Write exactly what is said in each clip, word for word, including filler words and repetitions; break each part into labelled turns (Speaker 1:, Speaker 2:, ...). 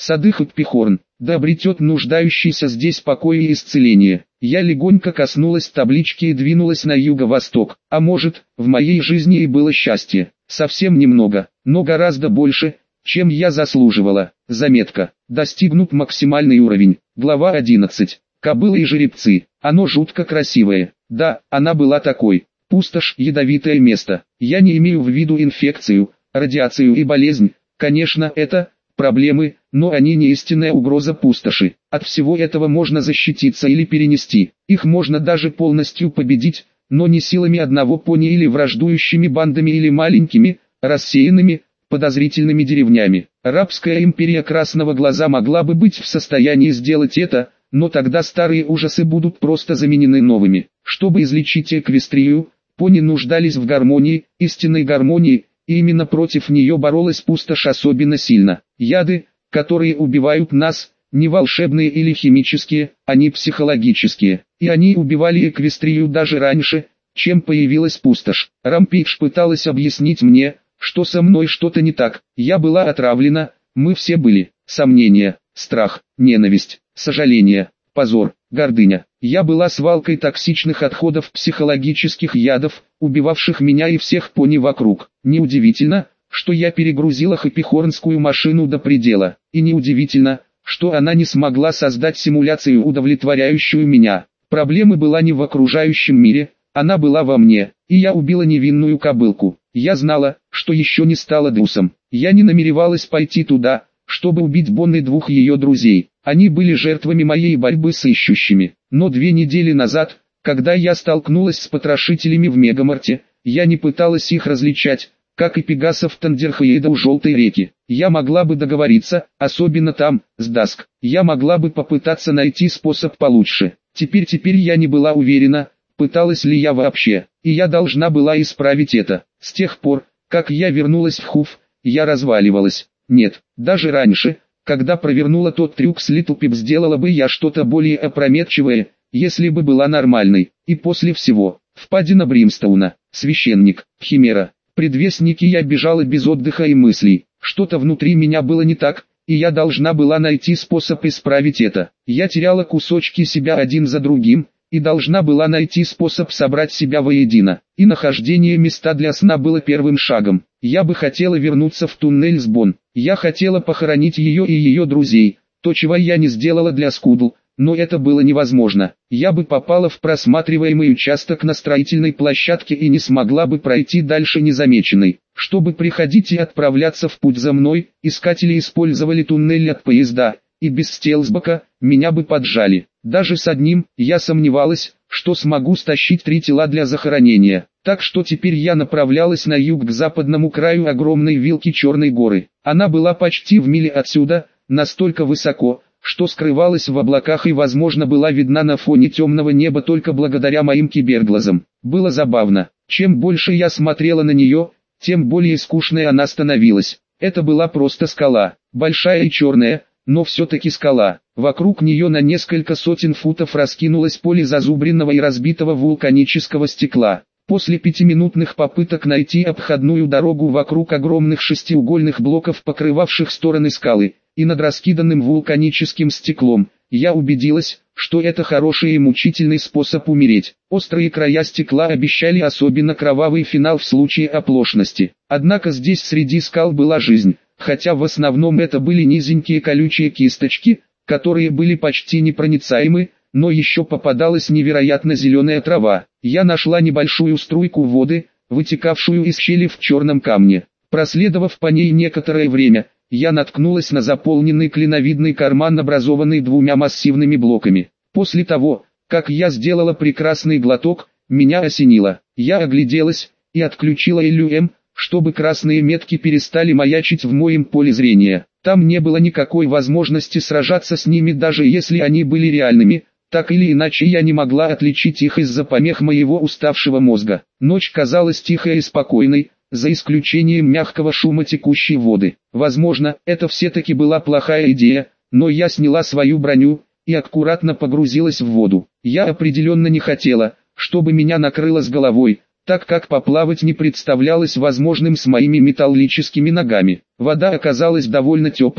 Speaker 1: Садых Пихорн, да обретет нуждающийся здесь покой и исцеление. Я легонько коснулась таблички и двинулась на юго-восток. А может, в моей жизни и было счастье. Совсем немного, но гораздо больше, чем я заслуживала. Заметка. Достигнут максимальный уровень. Глава одиннадцать. Кобылы и жеребцы. Оно жутко красивое. Да, она была такой. Пустошь – ядовитое место. Я не имею в виду инфекцию, радиацию и болезнь. Конечно, это проблемы, но они не истинная угроза пустоши. От всего этого можно защититься или перенести. Их можно даже полностью победить, но не силами одного пони или враждующими бандами или маленькими, рассеянными, подозрительными деревнями. Арабская империя Красного Глаза могла бы быть в состоянии сделать это, но тогда старые ужасы будут просто заменены новыми. Чтобы излечить Эквестрию, пони нуждались в гармонии, истинной гармонии, и именно против нее боролась пустошь особенно сильно. Яды, которые убивают нас, не волшебные или химические, они психологические. И они убивали Эквестрию даже раньше, чем появилась пустошь. Рампейдж пыталась объяснить мне, что со мной что-то не так. Я была отравлена, мы все были. Сомнения, страх, ненависть, сожаление, позор, гордыня. Я была свалкой токсичных отходов психологических ядов, убивавших меня и всех пони вокруг. Неудивительно, что я перегрузила хэппихорнскую машину до предела. И неудивительно, что она не смогла создать симуляцию, удовлетворяющую меня. Проблема была не в окружающем мире, она была во мне, и я убила невинную кобылку. Я знала, что еще не стала Дусом. Я не намеревалась пойти туда, чтобы убить Бонн и двух ее друзей. Они были жертвами моей борьбы с ищущими. Но две недели назад, когда я столкнулась с потрошителями в Мегамарте, я не пыталась их различать, как и пегасов Тандерхейда у Желтой реки. Я могла бы договориться, особенно там, с Даск. Я могла бы попытаться найти способ получше. Теперь-теперь я не была уверена, пыталась ли я вообще, и я должна была исправить это. С тех пор, как я вернулась в Хуф, я разваливалась. Нет, даже раньше, когда провернула тот трюк с Литл Пип, сделала бы я что-то более опрометчивое, если бы была нормальной. И после всего, впадина Бримстоуна, священник, химера, предвестники, я бежала без отдыха и мыслей. Что-то внутри меня было не так, и я должна была найти способ исправить это. Я теряла кусочки себя один за другим, и должна была найти способ собрать себя воедино. И нахождение места для сна было первым шагом. Я бы хотела вернуться в туннель с Бонн. Я хотела похоронить ее и ее друзей, то, чего я не сделала для Скудл, но это было невозможно. Я бы попала в просматриваемый участок на строительной площадке и не смогла бы пройти дальше незамеченной. Чтобы приходить и отправляться в путь за мной, искатели использовали туннель от поезда, и без стелсбока меня бы поджали. Даже с одним я сомневалась, что смогу стащить три тела для захоронения. Так что теперь я направлялась на юг к западному краю огромной вилки Черной горы. Она была почти в миле отсюда, настолько высоко, что скрывалась в облаках и возможно была видна на фоне темного неба только благодаря моим киберглазам. Было забавно. Чем больше я смотрела на нее, тем более скучной она становилась. Это была просто скала, большая и черная, но все-таки скала. Вокруг нее на несколько сотен футов раскинулось поле зазубренного и разбитого вулканического стекла. После пятиминутных попыток найти обходную дорогу вокруг огромных шестиугольных блоков, покрывавших стороны скалы, и над раскиданным вулканическим стеклом, я убедилась, что это хороший и мучительный способ умереть. Острые края стекла обещали особенно кровавый финал в случае оплошности. Однако здесь среди скал была жизнь, хотя в основном это были низенькие колючие кисточки, которые были почти непроницаемы, но еще попадалась невероятно зеленая трава. Я нашла небольшую струйку воды, вытекавшую из щели в черном камне. Проследовав по ней некоторое время, я наткнулась на заполненный клиновидный карман, образованный двумя массивными блоками. После того, как я сделала прекрасный глоток, меня осенило. Я огляделась и отключила иллюэм, чтобы красные метки перестали маячить в моем поле зрения. Там не было никакой возможности сражаться с ними, даже если они были реальными. Так или иначе я не могла отличить их из-за помех моего уставшего мозга. Ночь казалась тихой и спокойной, за исключением мягкого шума текущей воды. Возможно, это все-таки была плохая идея, но я сняла свою броню и аккуратно погрузилась в воду. Я определенно не хотела, чтобы меня накрыло с головой, так как поплавать не представлялось возможным с моими металлическими ногами. Вода оказалась довольно теплой,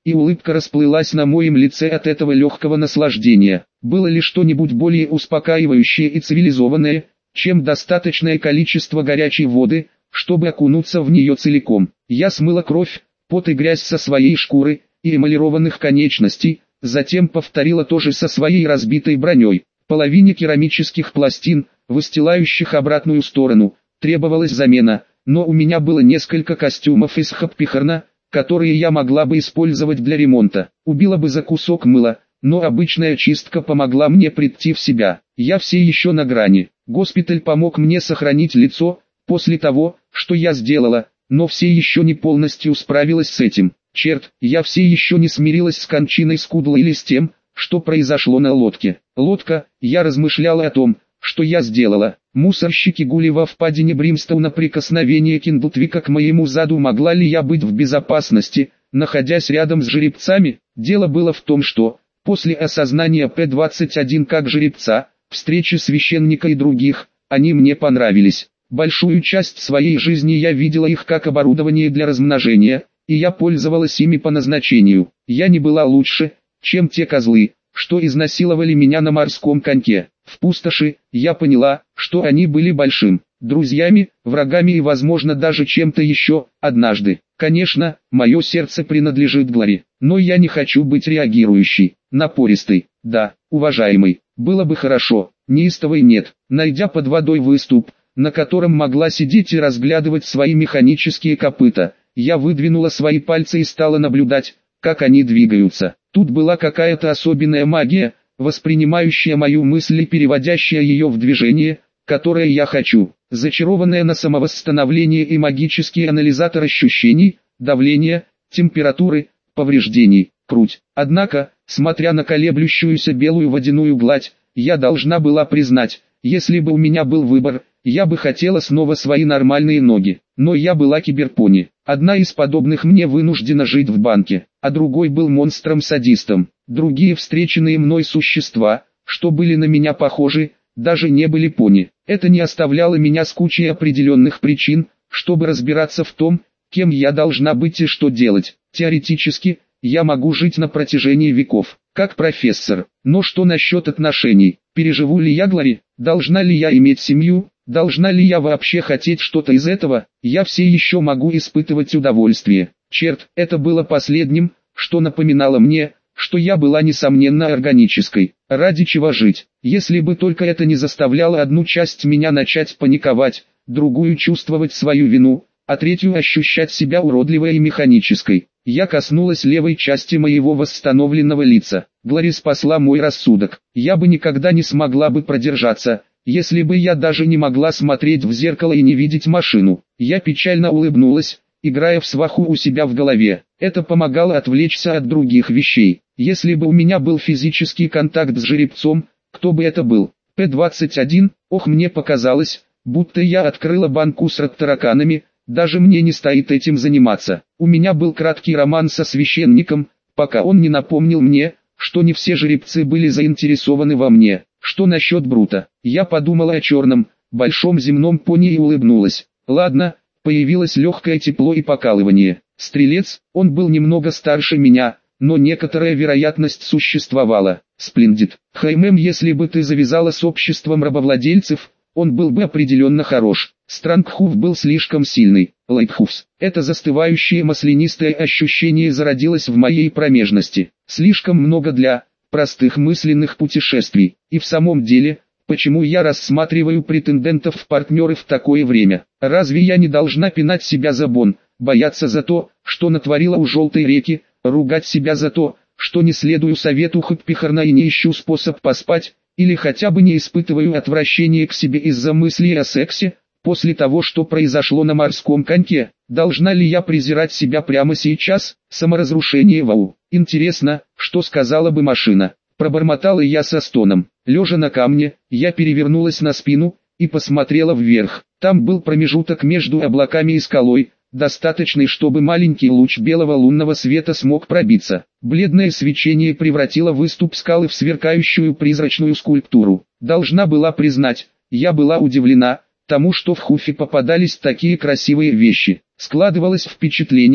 Speaker 1: и улыбка расплылась на моем лице от этого легкого наслаждения. Было ли что-нибудь более успокаивающее и цивилизованное, чем достаточное количество горячей воды, чтобы окунуться в нее целиком? Я смыла кровь, пот и грязь со своей шкуры и эмалированных конечностей, затем повторила то же со своей разбитой броней. Половине керамических пластин, выстилающих обратную сторону, требовалась замена, но у меня было несколько костюмов из хаппихарна, которые я могла бы использовать для ремонта. Убила бы за кусок мыла, но обычная чистка помогла мне прийти в себя. Я все еще на грани. Госпиталь помог мне сохранить лицо, после того, что я сделала, но все еще не полностью справилась с этим. Черт, я все еще не смирилась с кончиной Скудла или с тем, что произошло на лодке. Лодка, я размышляла о том, что я сделала. Мусорщики Гули во впадине Бримстоуна, прикосновение Киндлтвика к моему заду, могла ли я быть в безопасности, находясь рядом с жеребцами? Дело было в том, что, после осознания П двадцать один как жеребца, встречи священника и других, они мне понравились. Большую часть своей жизни я видела их как оборудование для размножения, и я пользовалась ими по назначению. Я не была лучше, чем те козлы, что изнасиловали меня на морском коньке. В пустоши, я поняла, что они были большим друзьями, врагами и возможно даже чем-то еще. Однажды, конечно, мое сердце принадлежит Глори, но я не хочу быть реагирующей, напористой. Да, уважаемый, было бы хорошо, неистовой нет. Найдя под водой выступ, на котором могла сидеть и разглядывать свои механические копыта, я выдвинула свои пальцы и стала наблюдать, как они двигаются. Тут была какая-то особенная магия, воспринимающая мою мысль и переводящая ее в движение, которое я хочу. Зачарованная на самовосстановление и магический анализатор ощущений, давления, температуры, повреждений, круть. Однако, смотря на колеблющуюся белую водяную гладь, я должна была признать, если бы у меня был выбор, я бы хотела снова свои нормальные ноги. Но я была киберпони. Одна из подобных мне вынуждена жить в банке, а другой был монстром-садистом. Другие встреченные мной существа, что были на меня похожи, даже не были пони. Это не оставляло меня с кучей определенных причин, чтобы разбираться в том, кем я должна быть и что делать. Теоретически, я могу жить на протяжении веков, как профессор. Но что насчет отношений? Переживу ли я Глори? Должна ли я иметь семью? Должна ли я вообще хотеть что-то из этого? Я все еще могу испытывать удовольствие. Черт, это было последним, что напоминало мне, что я была несомненно органической. Ради чего жить? Если бы только это не заставляло одну часть меня начать паниковать, другую чувствовать свою вину, а третью ощущать себя уродливой и механической. Я коснулась левой части моего восстановленного лица. Глори спасла мой рассудок. Я бы никогда не смогла бы продержаться, если бы я даже не могла смотреть в зеркало и не видеть машину. Я печально улыбнулась, играя в сваху у себя в голове. Это помогало отвлечься от других вещей. Если бы у меня был физический контакт с жеребцом, кто бы это был? П двадцать один, ох, мне показалось, будто я открыла банку с тараканами, даже мне не стоит этим заниматься. У меня был краткий роман со священником, пока он не напомнил мне, что не все жеребцы были заинтересованы во мне. Что насчет Брута? Я подумала о черном, большом земном пони и улыбнулась. Ладно, появилось легкое тепло и покалывание. Стрелец, он был немного старше меня, но некоторая вероятность существовала. Сплендит. Хаймем, если бы ты завязала с обществом рабовладельцев, он был бы определенно хорош. Странгхуф был слишком сильный. Лайтхуфс. Это застывающее маслянистое ощущение зародилось в моей промежности. Слишком много для простых мысленных путешествий. И в самом деле, почему я рассматриваю претендентов в партнеры в такое время? Разве я не должна пинать себя за бон, бояться за то, что натворила у желтой реки, ругать себя за то, что не следую совету Хаппихарна и не ищу способ поспать, или хотя бы не испытываю отвращение к себе из-за мыслей о сексе, после того, что произошло на морском коньке? Должна ли я презирать себя прямо сейчас? Саморазрушение, вау. Интересно, что сказала бы машина? Пробормотала я со стоном. Лежа на камне, я перевернулась на спину и посмотрела вверх. Там был промежуток между облаками и скалой, достаточный, чтобы маленький луч белого лунного света смог пробиться. Бледное свечение превратило выступ скалы в сверкающую призрачную скульптуру. Должна была признать, я была удивлена тому, что в Хуфе попадались такие красивые вещи. Складывалось впечатление,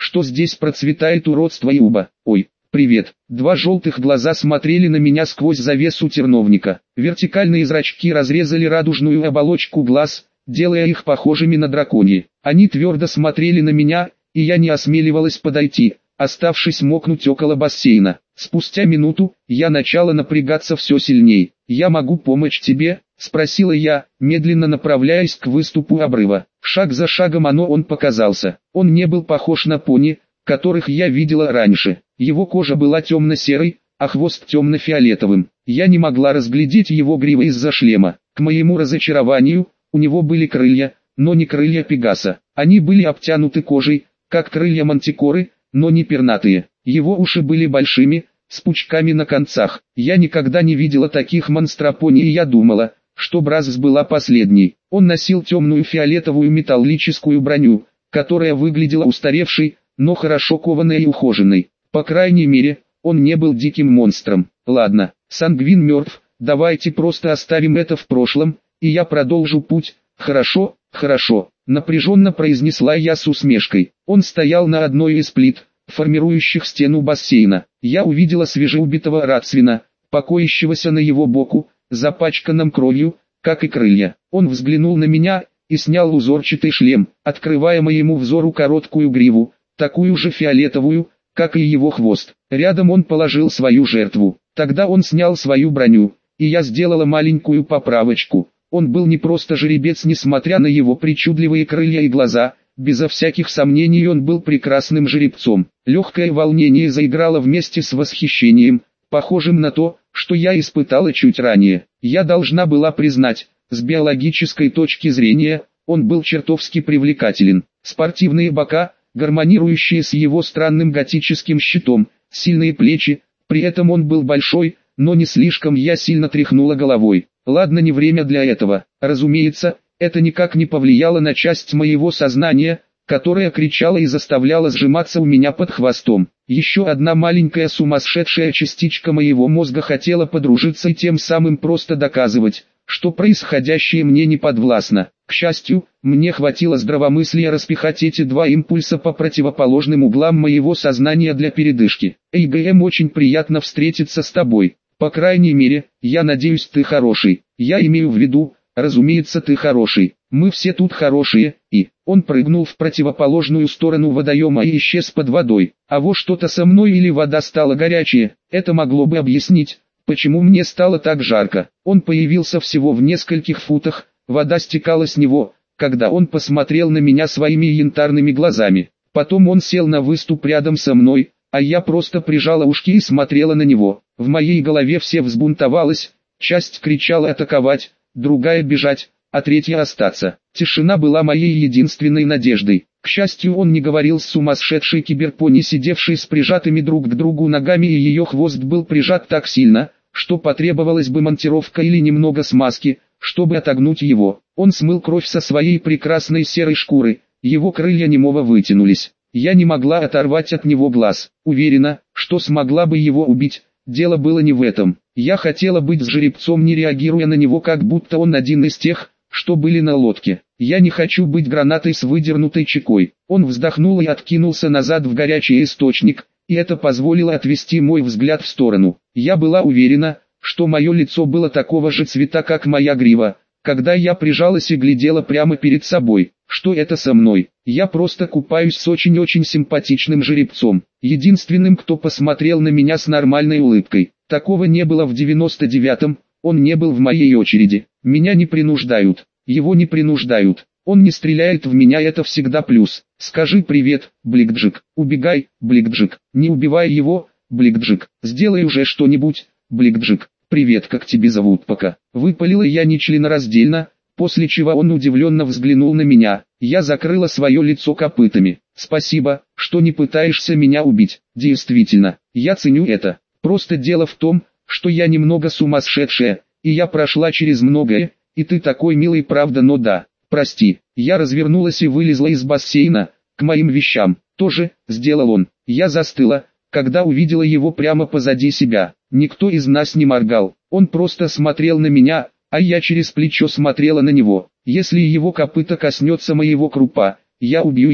Speaker 1: что здесь процветает уродство и уба. Ой, привет. Два желтых глаза смотрели на меня сквозь завесу терновника. Вертикальные зрачки разрезали радужную оболочку глаз, делая их похожими на драконьи. Они твердо смотрели на меня, и я не осмеливалась подойти, оставшись мокнуть около бассейна. Спустя минуту, я начала напрягаться все сильней. «Я могу помочь тебе?» – спросила я, медленно направляясь к выступу обрыва. Шаг за шагом оно он показался. Он не был похож на пони, которых я видела раньше. Его кожа была темно-серой, а хвост темно-фиолетовым. Я не могла разглядеть его гривы из-за шлема. К моему разочарованию, у него были крылья, но не крылья Пегаса. Они были обтянуты кожей, как крылья мантикоры, но не пернатые. Его уши были большими, с пучками на концах. Я никогда не видела таких монстропони, и я думала, что Бразос была последней. Он носил темную фиолетовую металлическую броню, которая выглядела устаревшей, но хорошо кованой и ухоженной. По крайней мере, он не был диким монстром. Ладно, Сангвин мертв, давайте просто оставим это в прошлом, и я продолжу путь. Хорошо, хорошо, напряженно произнесла я с усмешкой. Он стоял на одной из плит, формирующих стену бассейна. Я увидела свежеубитого Рацвина, покоящегося на его боку, запачканном кровью, как и крылья. Он взглянул на меня и снял узорчатый шлем, открывая моему взору короткую гриву, такую же фиолетовую, как и его хвост. Рядом он положил свою жертву. Тогда он снял свою броню, и я сделала маленькую поправочку. Он был не просто жеребец, несмотря на его причудливые крылья и глаза. Безо всяких сомнений он был прекрасным жеребцом. Легкое волнение заиграло вместе с восхищением, похожим на то, что я испытала чуть ранее. Я должна была признать, с биологической точки зрения, он был чертовски привлекателен. Спортивные бока, гармонирующие с его странным готическим щитом, сильные плечи, при этом он был большой, но не слишком. Я сильно тряхнула головой. Ладно, не время для этого. Разумеется, это никак не повлияло на часть моего сознания, которая кричала и заставляла сжиматься у меня под хвостом. Еще одна маленькая сумасшедшая частичка моего мозга хотела подружиться и тем самым просто доказывать, что происходящее мне не подвластно. К счастью, мне хватило здравомыслия распихать эти два импульса по противоположным углам моего сознания для передышки. «Эй, ГМ, очень приятно встретиться с тобой. По крайней мере, я надеюсь, ты хороший. Я имею в виду, разумеется, ты хороший. Мы все тут хорошие». И он прыгнул в противоположную сторону водоема и исчез под водой. А вот что-то со мной или вода стала горячая, это могло бы объяснить, почему мне стало так жарко. Он появился всего в нескольких футах, вода стекала с него, когда он посмотрел на меня своими янтарными глазами. Потом он сел на выступ рядом со мной, а я просто прижала ушки и смотрела на него. В моей голове все взбунтовалось, часть кричала атаковать, другая бежать, а третья остаться. Тишина была моей единственной надеждой. К счастью, он не говорил с сумасшедшей киберпони, сидевшей с прижатыми друг к другу ногами, и ее хвост был прижат так сильно, что потребовалась бы монтировка или немного смазки, чтобы отогнуть его. Он смыл кровь со своей прекрасной серой шкуры, его крылья немого вытянулись. Я не могла оторвать от него глаз. Уверена, что смогла бы его убить. Дело было не в этом. Я хотела быть с жеребцом, не реагируя на него, как будто он один из тех, что были на лодке. Я не хочу быть гранатой с выдернутой чекой. Он вздохнул и откинулся назад в горячий источник, и это позволило отвести мой взгляд в сторону. Я была уверена, что мое лицо было такого же цвета, как моя грива, когда я прижалась и глядела прямо перед собой. Что это со мной? Я просто купаюсь с очень-очень симпатичным жеребцом. Единственным, кто посмотрел на меня с нормальной улыбкой. Такого не было в девяносто девятом, он не был в моей очереди. Меня не принуждают, его не принуждают. Он не стреляет в меня, это всегда плюс. Скажи привет, Бликджик. Убегай, Бликджик. Не убивай его, Бликджик. Сделай уже что-нибудь, Бликджик. Привет, как тебя зовут пока? Выпалила я нечленораздельно, после чего он удивленно взглянул на меня. Я закрыла свое лицо копытами. Спасибо, что не пытаешься меня убить. Действительно, я ценю это. Просто дело в том, что я немного сумасшедшая, и я прошла через многое, и ты такой милый, правда, но да. Прости. Я развернулась и вылезла из бассейна, к моим вещам. Тоже, сделал он. Я застыла, когда увидела его прямо позади себя. Никто из нас не моргал. Он просто смотрел на меня, а я через плечо смотрела на него. Если его копыта коснется моего крупа, я убью его.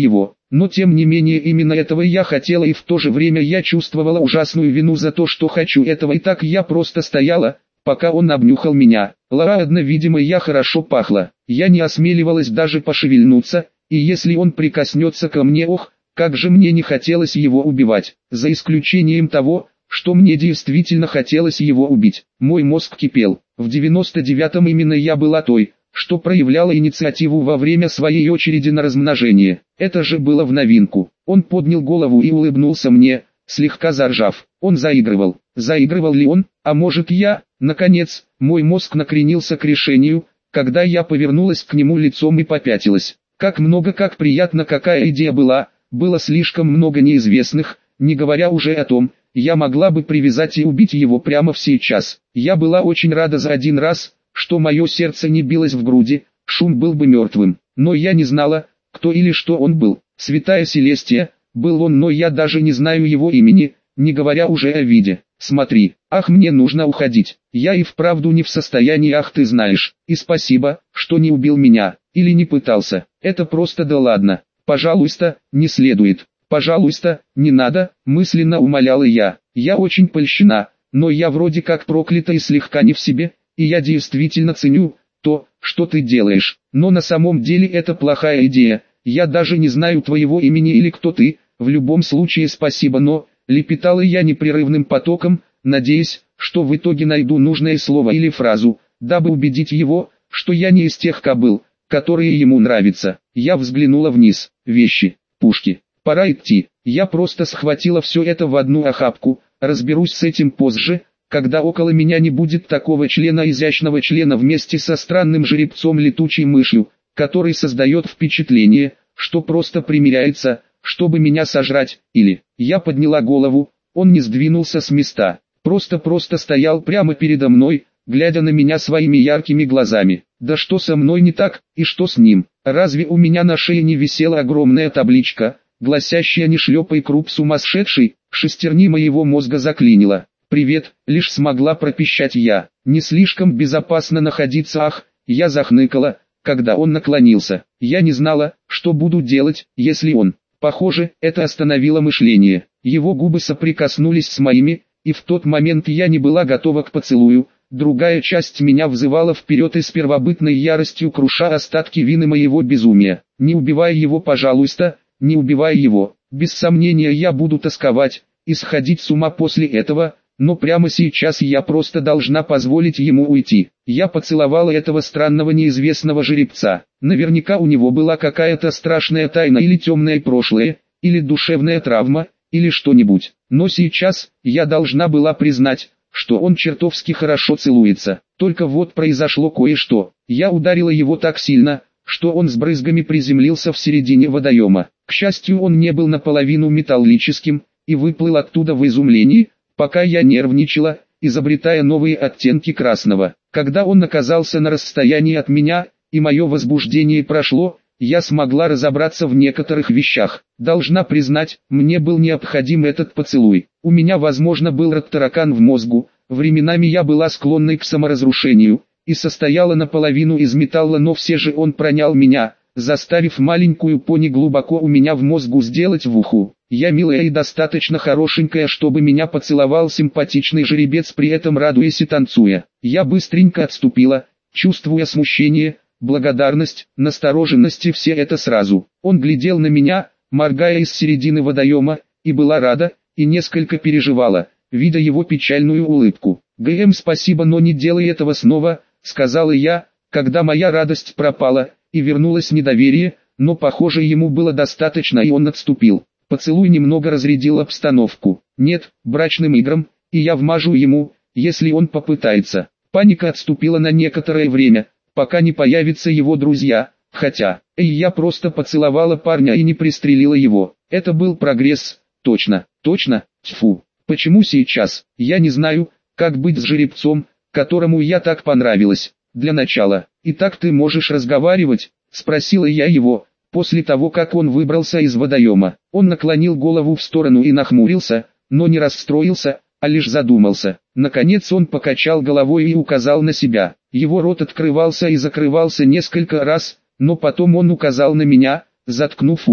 Speaker 1: но тем не менее именно этого я хотела, и в то же время я чувствовала ужасную вину за то, что хочу этого, и так я просто стояла, пока он обнюхал меня. Ладно, видимо, я хорошо пахла. Я не осмеливалась даже пошевельнуться, и если он прикоснется ко мне, ох, как же мне не хотелось его убивать, за исключением того, что мне действительно хотелось его убить. Мой мозг кипел. В девяносто девятом именно я была той, что проявляла инициативу во время своей очереди на размножение. Это же было в новинку. Он поднял голову и улыбнулся мне, слегка заржав. Он заигрывал. Заигрывал ли он, а может я? Наконец, мой мозг накренился к решению, когда я повернулась к нему лицом и попятилась. Как много, как приятно, какая идея была, было слишком много неизвестных, не говоря уже о том, я могла бы привязать и убить его прямо сейчас. Я была очень рада за один раз, что мое сердце не билось в груди, шум был бы мертвым. Но я не знала, кто или что он был. Святая Селестия, был он, но я даже не знаю его имени, не говоря уже о виде. Смотри, ах, мне нужно уходить. Я и вправду не в состоянии, ах, ты знаешь. И спасибо, что не убил меня, или не пытался. Это просто да ладно. Пожалуйста, не следует. Пожалуйста, не надо, мысленно умоляла я. Я очень польщена, но я вроде как проклята и слегка не в себе, и я действительно ценю то, что ты делаешь. Но на самом деле это плохая идея. Я даже не знаю твоего имени или кто ты. В любом случае спасибо, но... Лепетала я непрерывным потоком, надеясь, что в итоге найду нужное слово или фразу, дабы убедить его, что я не из тех кобыл, которые ему нравятся. Я взглянула вниз. Вещи, пушки. Пора идти. Я просто схватила все это в одну охапку. Разберусь с этим позже, когда около меня не будет такого члена, изящного члена вместе со странным жеребцом летучей мышью, который создает впечатление, что просто примиряется, чтобы меня сожрать, или... Я подняла голову, он не сдвинулся с места, просто-просто стоял прямо передо мной, глядя на меня своими яркими глазами. Да что со мной не так, и что с ним? Разве у меня на шее не висела огромная табличка, гласящая «Не шлепай круп, сумасшедший»? Шестерни моего мозга заклинило. «Привет», лишь смогла пропищать я. Не слишком безопасно находиться, ах, я захныкала, когда он наклонился. Я не знала, что буду делать, если он... Похоже, это остановило мышление. Его губы соприкоснулись с моими, и в тот момент я не была готова к поцелую. Другая часть меня взывала вперед и с первобытной яростью круша остатки вины моего безумия. Не убивай его, пожалуйста, не убивай его. Без сомнения я буду тосковать и сходить с ума после этого, но прямо сейчас я просто должна позволить ему уйти. Я поцеловала этого странного неизвестного жеребца. Наверняка у него была какая-то страшная тайна или темное прошлое, или душевная травма, или что-нибудь. Но сейчас, я должна была признать, что он чертовски хорошо целуется. Только вот произошло кое-что. Я ударила его так сильно, что он с брызгами приземлился в середине водоема. К счастью, он не был наполовину металлическим, и выплыл оттуда в изумлении, пока я нервничала, изобретая новые оттенки красного. Когда он оказался на расстоянии от меня, и мое возбуждение прошло, я смогла разобраться в некоторых вещах. Должна признать, мне был необходим этот поцелуй. У меня, возможно, был рак-таракан в мозгу, временами я была склонной к саморазрушению, и состояла наполовину из металла, но все же он пронял меня, заставив маленькую пони глубоко у меня в мозгу сделать в уху. Я милая и достаточно хорошенькая, чтобы меня поцеловал симпатичный жеребец, при этом радуясь и танцуя. Я быстренько отступила, чувствуя смущение, благодарность, настороженность и все это сразу. Он глядел на меня, моргая из середины водоема, и была рада, и несколько переживала, видя его печальную улыбку. «ГМ, спасибо, но не делай этого снова», — сказала я, когда моя радость пропала, и вернулось недоверие, но похоже ему было достаточно, и он отступил. Поцелуй немного разрядил обстановку. Нет, брачным играм, и я вмажу ему, если он попытается. Паника отступила на некоторое время, пока не появятся его друзья, хотя, эй, я просто поцеловала парня и не пристрелила его. Это был прогресс, точно, точно, тьфу. Почему сейчас? Я не знаю, как быть с жеребцом, которому я так понравилась. Для начала, итак, ты можешь разговаривать, спросила я его. После того, как он выбрался из водоема, он наклонил голову в сторону и нахмурился, но не расстроился, а лишь задумался. Наконец он покачал головой и указал на себя. Его рот открывался и закрывался несколько раз, но потом он указал на меня, заткнув уши.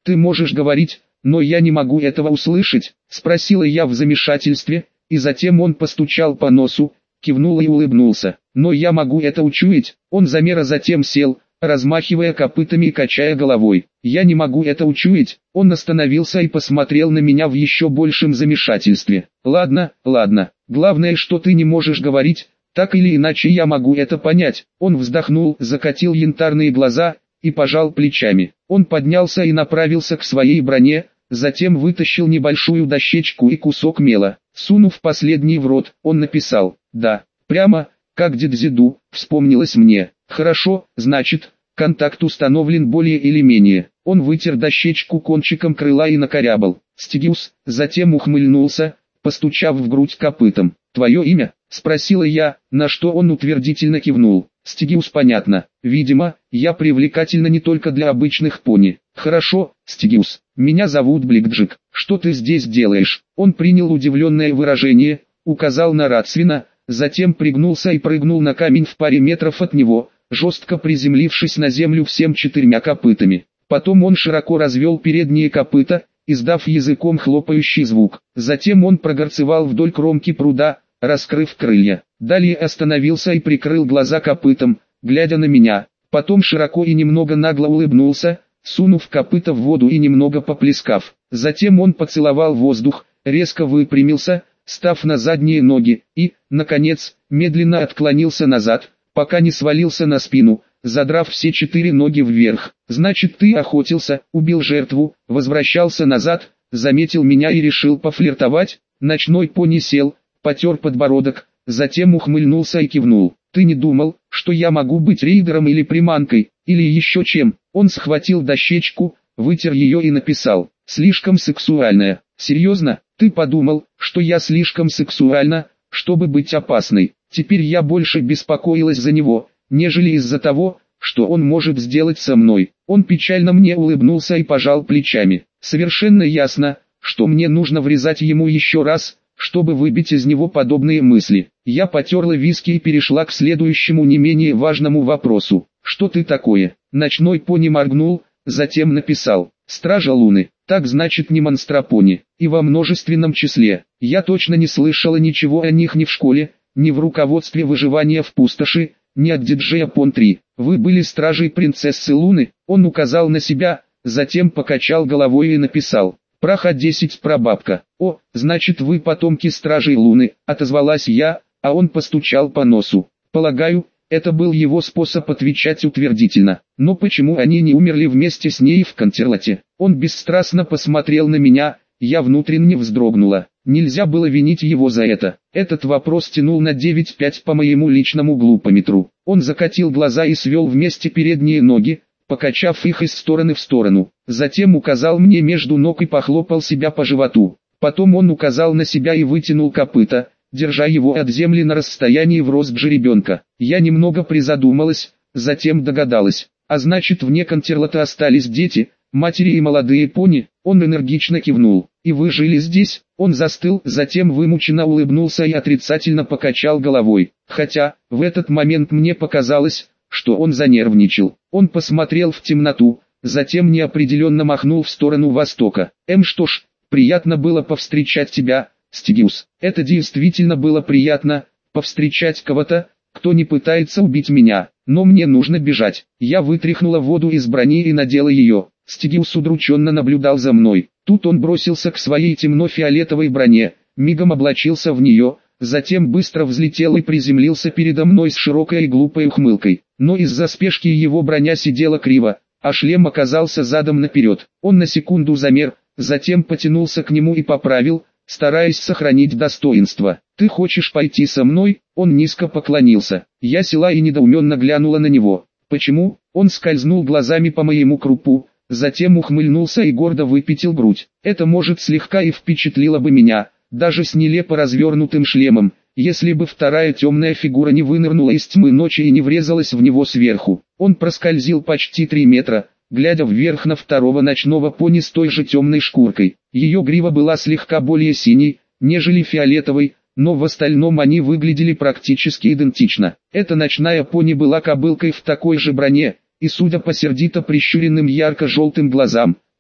Speaker 1: Ты можешь говорить, но я не могу этого услышать, спросила я в замешательстве, и затем он постучал по носу, кивнул и улыбнулся. Но я могу это учуять. Он замер, а затем сел, размахивая копытами и качая головой. Я не могу это учуять. Он остановился и посмотрел на меня в еще большем замешательстве. Ладно, ладно, главное, что ты не можешь говорить, так или иначе я могу это понять. Он вздохнул, закатил янтарные глаза и пожал плечами. Он поднялся и направился к своей броне, затем вытащил небольшую дощечку и кусок мела. Сунув последний в рот, он написал «Да». Прямо, как Дидзиду, вспомнилось мне. Хорошо, значит, контакт установлен более или менее. Он вытер дощечку кончиком крыла и накорябал. Стигиус, затем ухмыльнулся, постучав в грудь копытом. «Твое имя?» — спросила я, на что он утвердительно кивнул. Стигиус, понятно. Видимо, я привлекательна не только для обычных пони. Хорошо, Стигиус, меня зовут Бликджик. Что ты здесь делаешь? Он принял удивленное выражение, указал на Рацвина, затем пригнулся и прыгнул на камень в паре метров от него, жестко приземлившись на землю всем четырьмя копытами. Потом он широко развел передние копыта, издав языком хлопающий звук. Затем он прогорцевал вдоль кромки пруда, раскрыв крылья. Далее остановился и прикрыл глаза копытом, глядя на меня. Потом широко и немного нагло улыбнулся, сунув копыта в воду и немного поплескав. Затем он поцеловал воздух, резко выпрямился, став на задние ноги, и, наконец, медленно отклонился назад, пока не свалился на спину, задрав все четыре ноги вверх. «Значит, ты охотился, убил жертву, возвращался назад, заметил меня и решил пофлиртовать?» Ночной пони сел, потер подбородок, затем ухмыльнулся и кивнул. «Ты не думал, что я могу быть рейдером или приманкой, или еще чем?» Он схватил дощечку, вытер ее и написал: «Слишком сексуальная». «Серьезно? Ты подумал, что я слишком сексуальна, чтобы быть опасной?» Теперь я больше беспокоилась за него, нежели из-за того, что он может сделать со мной. Он печально мне улыбнулся и пожал плечами. Совершенно ясно, что мне нужно врезать ему еще раз, чтобы выбить из него подобные мысли. Я потерла виски и перешла к следующему не менее важному вопросу. «Что ты такое?» Ночной пони моргнул, затем написал: «Стража Луны». Так значит, не монстропони, и во множественном числе. Я точно не слышала ничего о них ни в школе, ни в руководстве выживания в пустоши, ни от диджея Пон три. Вы были стражей принцессы Луны? Он указал на себя, затем покачал головой и написал: «Праха десять прабабка». «О, значит, вы потомки стражей Луны», отозвалась я, а он постучал по носу. Полагаю, это был его способ отвечать утвердительно. Но почему они не умерли вместе с ней в Контерлате? Он бесстрастно посмотрел на меня, я внутренне вздрогнула. Нельзя было винить его за это. Этот вопрос тянул на девять пять по моему личному глупометру. Он закатил глаза и свел вместе передние ноги, покачав их из стороны в сторону. Затем указал мне между ног и похлопал себя по животу. Потом он указал на себя и вытянул копыта, держа его от земли на расстоянии в рост жеребенка. Я немного призадумалась, затем догадалась. А значит, вне Контерлата остались дети, матери и молодые пони. Он энергично кивнул. «И вы жили здесь?» Он застыл, затем вымученно улыбнулся и отрицательно покачал головой. Хотя, в этот момент мне показалось, что он занервничал. Он посмотрел в темноту, затем неопределенно махнул в сторону востока. «Эм, что ж, приятно было повстречать тебя, Стигиус». Это действительно было приятно, повстречать кого-то, кто не пытается убить меня. Но мне нужно бежать. Я вытряхнула воду из брони и надела ее. Стигиус удрученно наблюдал за мной. Тут он бросился к своей темно-фиолетовой броне, мигом облачился в нее, затем быстро взлетел и приземлился передо мной с широкой и глупой ухмылкой. Но из-за спешки его броня сидела криво, а шлем оказался задом наперед. Он на секунду замер, затем потянулся к нему и поправил, стараясь сохранить достоинство. «Ты хочешь пойти со мной?» Он низко поклонился. Я села и недоуменно глянула на него. «Почему?» Он скользнул глазами по моему крупу, затем ухмыльнулся и гордо выпятил грудь. Это, может, слегка и впечатлило бы меня, даже с нелепо развернутым шлемом, если бы вторая темная фигура не вынырнула из тьмы ночи и не врезалась в него сверху. Он проскользил почти три метра, глядя вверх на второго ночного пони с той же темной шкуркой. Ее грива была слегка более синей, нежели фиолетовой, но в остальном они выглядели практически идентично. Эта ночная пони была кобылкой в такой же броне, и судя по сердито прищуренным ярко-желтым глазам,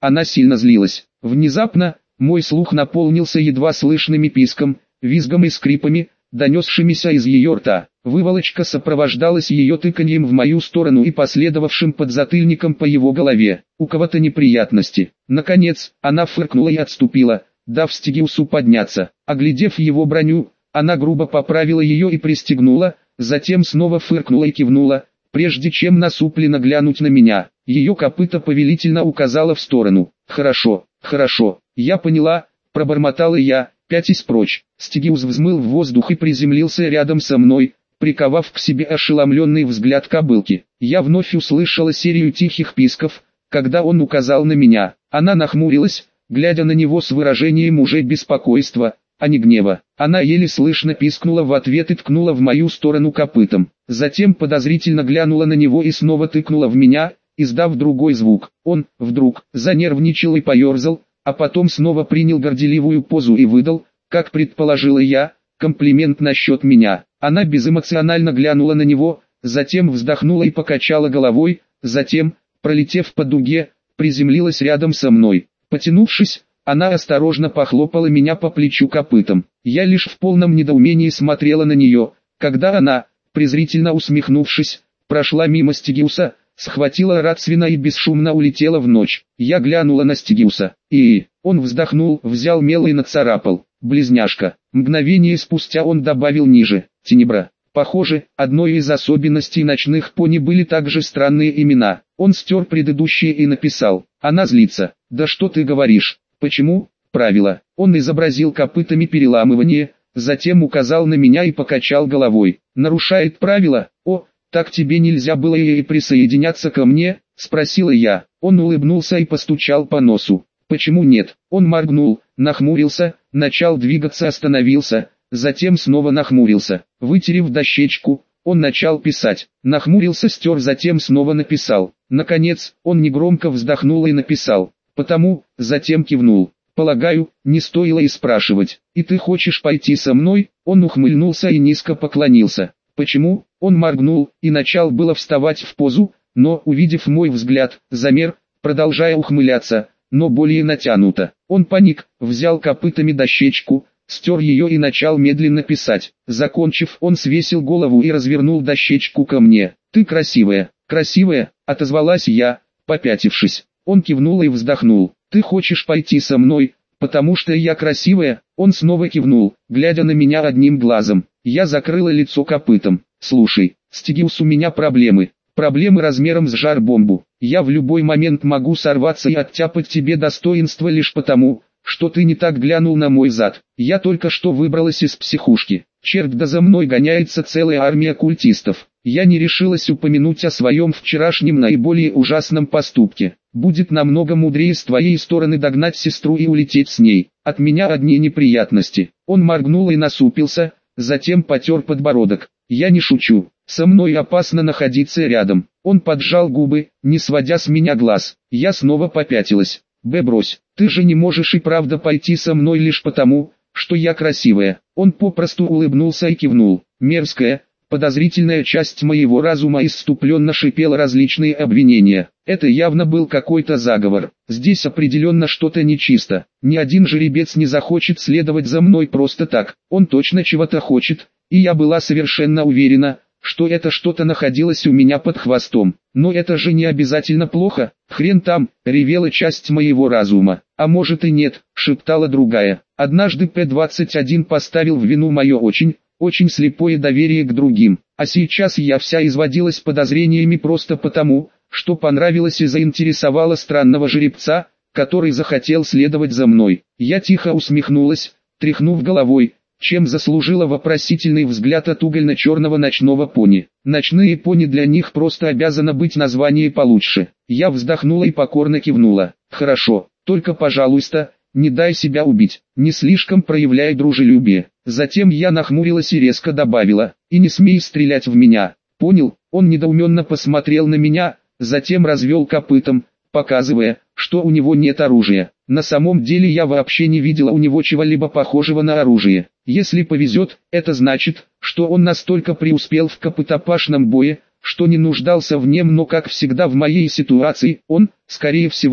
Speaker 1: она сильно злилась. Внезапно, мой слух наполнился едва слышными писком, визгом и скрипами, донесшимися из ее рта. Выволочка сопровождалась ее тыканьем в мою сторону и последовавшим подзатыльником по его голове. У кого-то неприятности. Наконец, она фыркнула и отступила, дав Стигиусу подняться. Оглядев его броню, она грубо поправила ее и пристегнула, затем снова фыркнула и кивнула, прежде чем насупленно глянуть на меня. Ее копыто повелительно указало в сторону. «Хорошо, хорошо, я поняла», — пробормотала я, пятясь прочь. Стигиус взмыл в воздух и приземлился рядом со мной, приковав к себе ошеломленный взгляд кобылки. Я вновь услышала серию тихих писков, когда он указал на меня. Она нахмурилась, глядя на него с выражением уже беспокойства, а не гнева. Она еле слышно пискнула в ответ и ткнула в мою сторону копытом. Затем подозрительно глянула на него и снова тыкнула в меня, издав другой звук. Он, вдруг, занервничал и поерзал, а потом снова принял горделивую позу и выдал, как предположила я, комплимент насчет меня. Она безэмоционально глянула на него, затем вздохнула и покачала головой, затем, пролетев по дуге, приземлилась рядом со мной. Потянувшись, она осторожно похлопала меня по плечу копытом. Я лишь в полном недоумении смотрела на нее, когда она, презрительно усмехнувшись, прошла мимо Стигиуса, схватила Рацвина и бесшумно улетела в ночь. Я глянула на Стигиуса, и он вздохнул, взял мел и нацарапал. Близняшка. Мгновение спустя он добавил ниже. Тенебра. Похоже, одной из особенностей ночных пони были также странные имена. Он стер предыдущие и написал. Она злится. Да что ты говоришь? Почему? Правило. Он изобразил копытами переламывание, затем указал на меня и покачал головой. Нарушает правила? О, так тебе нельзя было и присоединяться ко мне? Спросила я. Он улыбнулся и постучал по носу. Почему нет? Он моргнул, нахмурился, начал двигаться, остановился, затем снова нахмурился. Вытерев дощечку, он начал писать. Нахмурился, стер, затем снова написал. Наконец, он негромко вздохнул и написал. Потому, затем кивнул. Полагаю, не стоило и спрашивать. И ты хочешь пойти со мной? Он ухмыльнулся и низко поклонился. Почему? Он моргнул и начал было вставать в позу, но, увидев мой взгляд, замер, продолжая ухмыляться, но более натянуто. Он паник, взял копытами дощечку, стер ее и начал медленно писать. Закончив, он свесил голову и развернул дощечку ко мне. «Ты красивая, красивая», — отозвалась я, попятившись. Он кивнул и вздохнул. «Ты хочешь пойти со мной, потому что я красивая?» Он снова кивнул, глядя на меня одним глазом. Я закрыла лицо копытом. «Слушай, Стигиус, у меня проблемы. Проблемы размером с жар-бомбу. Я в любой момент могу сорваться и оттяпать тебе достоинство лишь потому, что ты не так глянул на мой зад. Я только что выбралась из психушки. Черт, да за мной гоняется целая армия культистов. Я не решилась упомянуть о своем вчерашнем наиболее ужасном поступке. Будет намного мудрее с твоей стороны догнать сестру и улететь с ней. От меня одни неприятности». Он моргнул и насупился, затем потер подбородок. «Я не шучу. Со мной опасно находиться рядом». Он поджал губы, не сводя с меня глаз. Я снова попятилась. «Б, брось, ты же не можешь и правда пойти со мной лишь потому, что я красивая». Он попросту улыбнулся и кивнул. Мерзкая, подозрительная часть моего разума исступленно шипела различные обвинения. Это явно был какой-то заговор. Здесь определенно что-то нечисто. Ни один жеребец не захочет следовать за мной просто так. Он точно чего-то хочет, и я была совершенно уверена, что это что-то находилось у меня под хвостом. Но это же не обязательно плохо. Хрен там, ревела часть моего разума. А может и нет, шептала другая. Однажды П двадцать один поставил в вину мое очень, очень слепое доверие к другим. А сейчас я вся изводилась подозрениями просто потому, что понравилось и заинтересовало странного жеребца, который захотел следовать за мной. Я тихо усмехнулась, тряхнув головой, чем заслужила вопросительный взгляд от угольно-черного ночного пони. Ночные пони, для них просто обязано быть название получше. Я вздохнула и покорно кивнула. Хорошо, только пожалуйста, не дай себя убить, не слишком проявляй дружелюбие. Затем я нахмурилась и резко добавила, и не смей стрелять в меня. Понял? Он недоуменно посмотрел на меня, затем развел копытом, показывая, что у него нет оружия. На самом деле я вообще не видела у него чего-либо похожего на оружие. Если повезет, это значит, что он настолько преуспел в копытопашном бое, что не нуждался в нем, но как всегда в моей ситуации, он, скорее всего,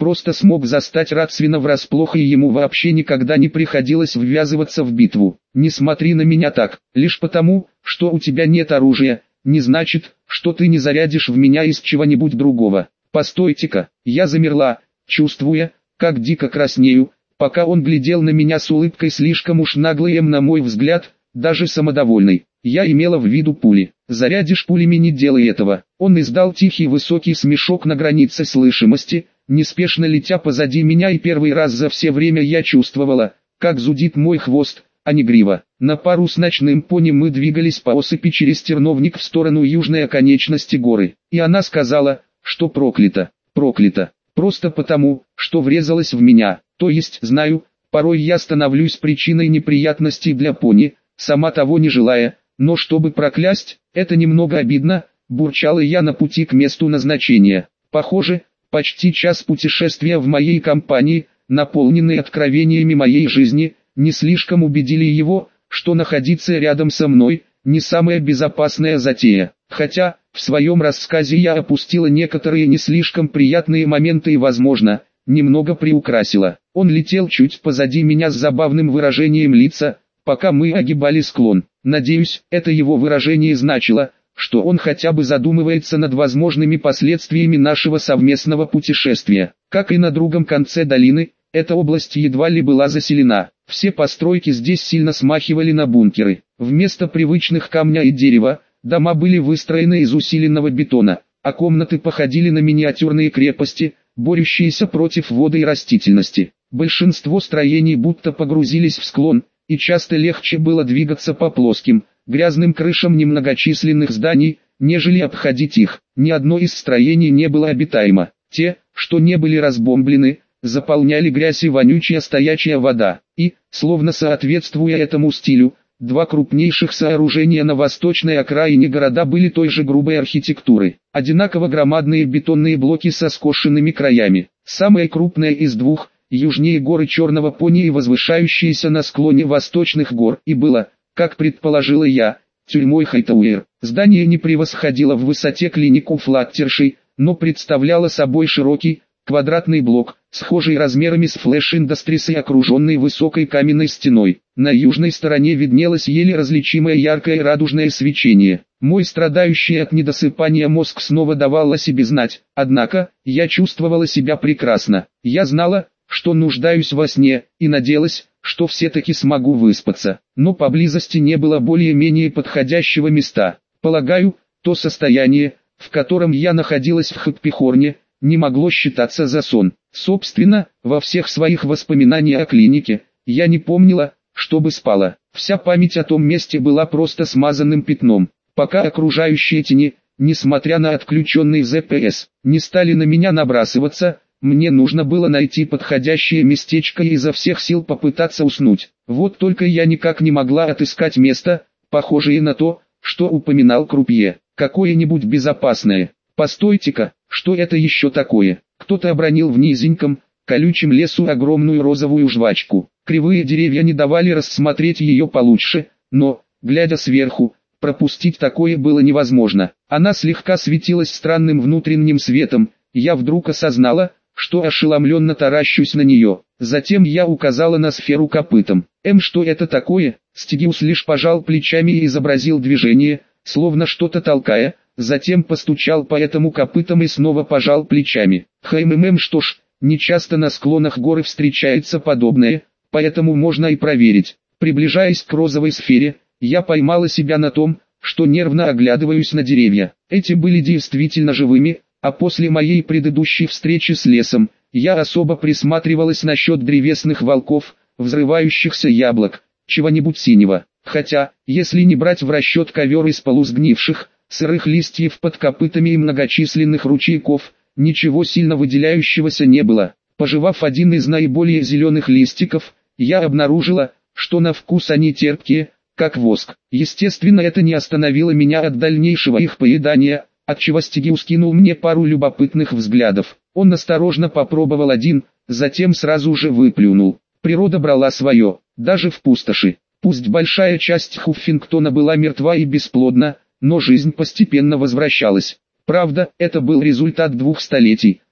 Speaker 1: просто смог застать Рацвина врасплох, и ему вообще никогда не приходилось ввязываться в битву. Не смотри на меня так, лишь потому, что у тебя нет оружия, не значит, что ты не зарядишь в меня из чего-нибудь другого. Постойте-ка, я замерла, чувствуя, как дико краснею, пока он глядел на меня с улыбкой слишком уж наглой, на мой взгляд, даже самодовольной. Я имела в виду пули. Зарядишь пулями, не делай этого. Он издал тихий высокий смешок на границе слышимости, неспешно летя позади меня, и первый раз за все время я чувствовала, как зудит мой хвост, а не грива. На пару с ночным пони мы двигались по осыпи через терновник в сторону южной оконечности горы, и она сказала, что проклято, проклято, просто потому, что врезалась в меня, то есть, знаю, порой я становлюсь причиной неприятностей для пони, сама того не желая, но чтобы проклясть, это немного обидно, бурчала я на пути к месту назначения. Похоже, почти час путешествия в моей компании, наполненный откровениями моей жизни, не слишком убедили его, что находиться рядом со мной – не самая безопасная затея. Хотя, в своем рассказе я опустила некоторые не слишком приятные моменты и, возможно, немного приукрасила. Он летел чуть позади меня с забавным выражением лица, пока мы огибали склон. Надеюсь, это его выражение значило, что он хотя бы задумывается над возможными последствиями нашего совместного путешествия. Как и на другом конце долины, эта область едва ли была заселена. Все постройки здесь сильно смахивали на бункеры. Вместо привычных камня и дерева, дома были выстроены из усиленного бетона, а комнаты походили на миниатюрные крепости, борющиеся против воды и растительности. Большинство строений будто погрузились в склон, и часто легче было двигаться по плоским, грязным крышам немногочисленных зданий, нежели обходить их. Ни одно из строений не было обитаемо. Те, что не были разбомблены, заполняли грязь и вонючая стоячая вода, и, словно соответствуя этому стилю, два крупнейших сооружения на восточной окраине города были той же грубой архитектуры. Одинаково громадные бетонные блоки со скошенными краями. Самое крупное из двух, южнее горы Черного Пони и возвышающееся на склоне восточных гор, и было, как предположила я, тюрьмой Хайтауэр. Здание не превосходило в высоте клинику Флаттерши, но представляло собой широкий, квадратный блок, схожий размерами с Flash Industries и окруженный высокой каменной стеной. На южной стороне виднелось еле различимое яркое радужное свечение. Мой страдающий от недосыпания мозг снова давал о себе знать, однако, я чувствовала себя прекрасно. Я знала, что нуждаюсь во сне, и надеялась, что все-таки смогу выспаться. Но поблизости не было более-менее подходящего места. Полагаю, то состояние, в котором я находилась в Хакпихорне, не могло считаться за сон. Собственно, во всех своих воспоминаниях о клинике, я не помнила, чтобы спала. Вся память о том месте была просто смазанным пятном. Пока окружающие тени, несмотря на отключенный зэ пэ эс, не стали на меня набрасываться, мне нужно было найти подходящее местечко и изо всех сил попытаться уснуть. Вот только я никак не могла отыскать место, похожее на то, что упоминал Крупье, какое-нибудь безопасное. Постойте-ка, что это еще такое? Кто-то обронил в низеньком, колючем лесу огромную розовую жвачку. Кривые деревья не давали рассмотреть ее получше, но, глядя сверху, пропустить такое было невозможно. Она слегка светилась странным внутренним светом, я вдруг осознала, что ошеломленно таращусь на нее. Затем я указала на сферу копытом. «Эм, что это такое?» Стигиус лишь пожал плечами и изобразил движение, словно что-то толкая, затем постучал по этому копытам и снова пожал плечами. «Хм, что ж, нечасто на склонах горы встречается подобное, поэтому можно и проверить». Приближаясь к розовой сфере, я поймала себя на том, что нервно оглядываюсь на деревья. Эти были действительно живыми, а после моей предыдущей встречи с лесом, я особо присматривалась насчет древесных волков, взрывающихся яблок, чего-нибудь синего. Хотя, если не брать в расчет ковер из полусгнивших, сырых листьев под копытами и многочисленных ручейков, ничего сильно выделяющегося не было. Пожевав один из наиболее зеленых листиков, я обнаружила, что на вкус они терпкие, как воск. Естественно, это не остановило меня от дальнейшего их поедания, отчего Стигиус кинул мне пару любопытных взглядов. Он осторожно попробовал один, затем сразу же выплюнул. Природа брала свое, даже в пустоши. Пусть большая часть Хуффингтона была мертва и бесплодна, но жизнь постепенно возвращалась. Правда, это был результат двух столетий,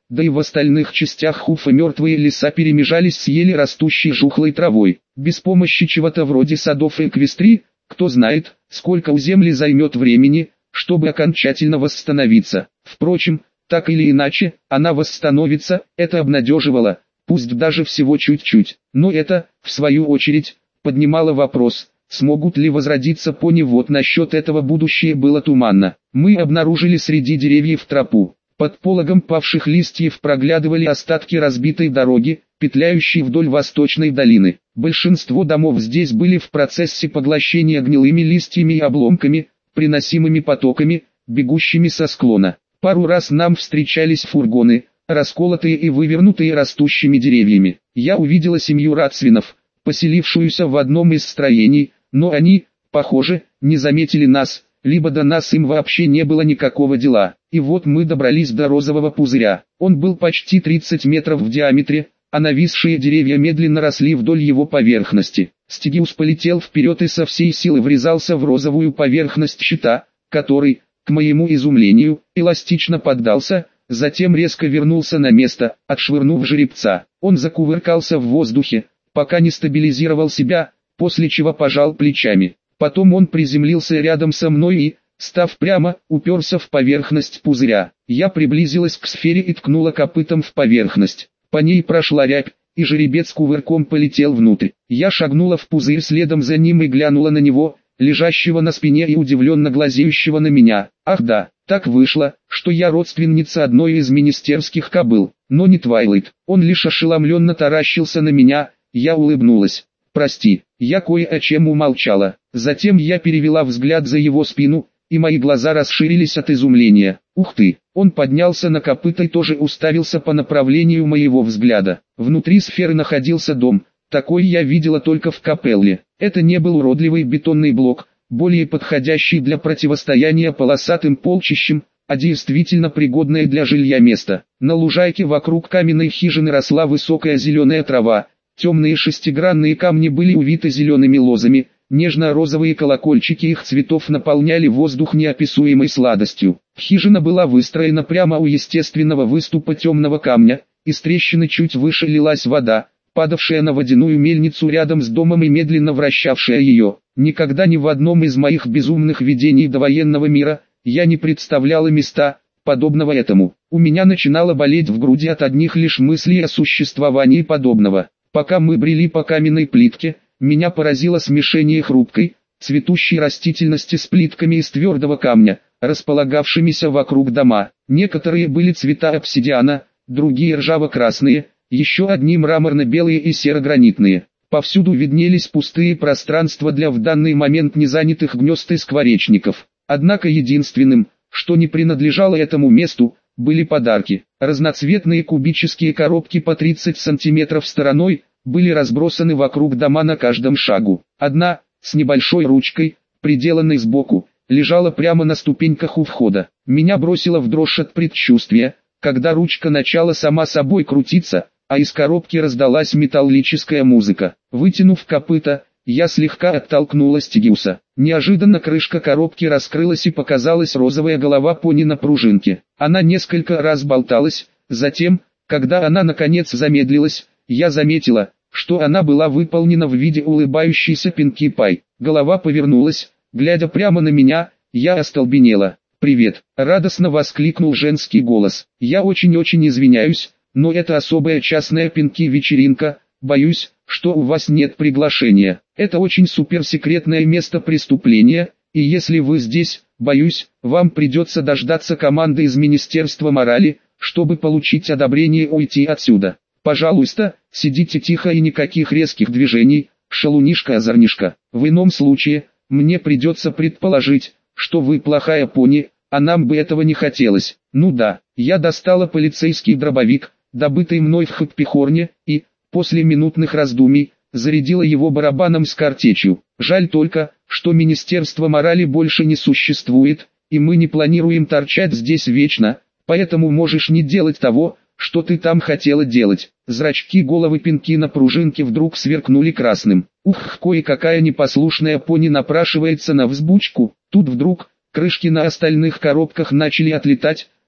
Speaker 1: да и в остальных частях Хуфа мертвые леса перемежались с еле растущей жухлой травой. Без помощи чего-то вроде садов и эквестрий, кто знает, сколько у земли займет времени, чтобы окончательно восстановиться. Впрочем, так или иначе, она восстановится, это обнадеживало, пусть даже всего чуть-чуть. Но это, в свою очередь, поднимало вопрос, смогут ли возродиться пони. Вот насчет этого будущее было туманно. Мы обнаружили среди деревьев тропу. Под пологом павших листьев проглядывали остатки разбитой дороги, петляющей вдоль восточной долины. Большинство домов здесь были в процессе поглощения гнилыми листьями и обломками, приносимыми потоками, бегущими со склона. Пару раз нам встречались фургоны, расколотые и вывернутые растущими деревьями. Я увидела семью рацвинов, поселившуюся в одном из строений, но они, похоже, не заметили нас, либо до нас им вообще не было никакого дела. И вот мы добрались до розового пузыря. Он был почти тридцать метров в диаметре, а нависшие деревья медленно росли вдоль его поверхности. Стигиус полетел вперед и со всей силы врезался в розовую поверхность щита, который, к моему изумлению, эластично поддался, затем резко вернулся на место, отшвырнув жеребца. Он закувыркался в воздухе, пока не стабилизировал себя, после чего пожал плечами. Потом он приземлился рядом со мной и, став прямо, уперся в поверхность пузыря. Я приблизилась к сфере и ткнула копытом в поверхность. По ней прошла рябь, и жеребец кувырком полетел внутрь. Я шагнула в пузырь следом за ним и глянула на него, лежащего на спине и удивленно глазеющего на меня. Ах да, так вышло, что я родственница одной из министерских кобыл, но не Твайлайт. Он лишь ошеломленно таращился на меня, я улыбнулась. Прости, я кое о чем умолчала. Затем я перевела взгляд за его спину, и мои глаза расширились от изумления. Ух ты! Он поднялся на копыта и тоже уставился по направлению моего взгляда. Внутри сферы находился дом, такой я видела только в Капелле. Это не был уродливый бетонный блок, более подходящий для противостояния полосатым полчищам, а действительно пригодное для жилья место. На лужайке вокруг каменной хижины росла высокая зеленая трава, темные шестигранные камни были увиты зелеными лозами, нежно-розовые колокольчики их цветов наполняли воздух неописуемой сладостью. Хижина была выстроена прямо у естественного выступа темного камня, из трещины чуть выше лилась вода, падавшая на водяную мельницу рядом с домом и медленно вращавшая ее. Никогда ни в одном из моих безумных видений довоенного мира я не представляла места, подобного этому. У меня начинало болеть в груди от одних лишь мыслей о существовании подобного. Пока мы брели по каменной плитке, меня поразило смешение хрупкой, цветущей растительности с плитками из твердого камня, располагавшимися вокруг дома. Некоторые были цвета обсидиана, другие ржаво-красные, еще одни мраморно-белые и серо-гранитные. Повсюду виднелись пустые пространства для в данный момент незанятых гнезд и скворечников. Однако единственным, что не принадлежало этому месту, были подарки. Разноцветные кубические коробки по тридцать сантиметров стороной, были разбросаны вокруг дома на каждом шагу. Одна, с небольшой ручкой, приделанной сбоку, лежала прямо на ступеньках у входа. Меня бросило в дрожь от предчувствия, когда ручка начала сама собой крутиться, а из коробки раздалась металлическая музыка. Вытянув копыта, я слегка оттолкнула Стигиуса. Неожиданно крышка коробки раскрылась и показалась розовая голова пони на пружинке. Она несколько раз болталась, затем, когда она наконец замедлилась, я заметила, что она была выполнена в виде улыбающейся Пинки Пай. Голова повернулась, глядя прямо на меня, я остолбенела. «Привет!» – радостно воскликнул женский голос. «Я очень-очень извиняюсь, но это особая частная Пинки-вечеринка, боюсь, что у вас нет приглашения. Это очень суперсекретное место преступления, и если вы здесь, боюсь, вам придется дождаться команды из Министерства морали, чтобы получить одобрение уйти отсюда. Пожалуйста, сидите тихо и никаких резких движений, шалунишка-озорнишка. В ином случае, мне придется предположить, что вы плохая пони, а нам бы этого не хотелось». Ну да, я достала полицейский дробовик, добытый мной в Хэппи-Хорне, и, после минутных раздумий, зарядила его барабаном с картечью. Жаль только, что Министерство морали больше не существует, и мы не планируем торчать здесь вечно, поэтому можешь не делать того, что ты там хотела делать. Зрачки головы Пинки на пружинке вдруг сверкнули красным. Ух, кое-какая непослушная пони напрашивается на взбучку. Тут вдруг, крышки на остальных коробках начали отлетать,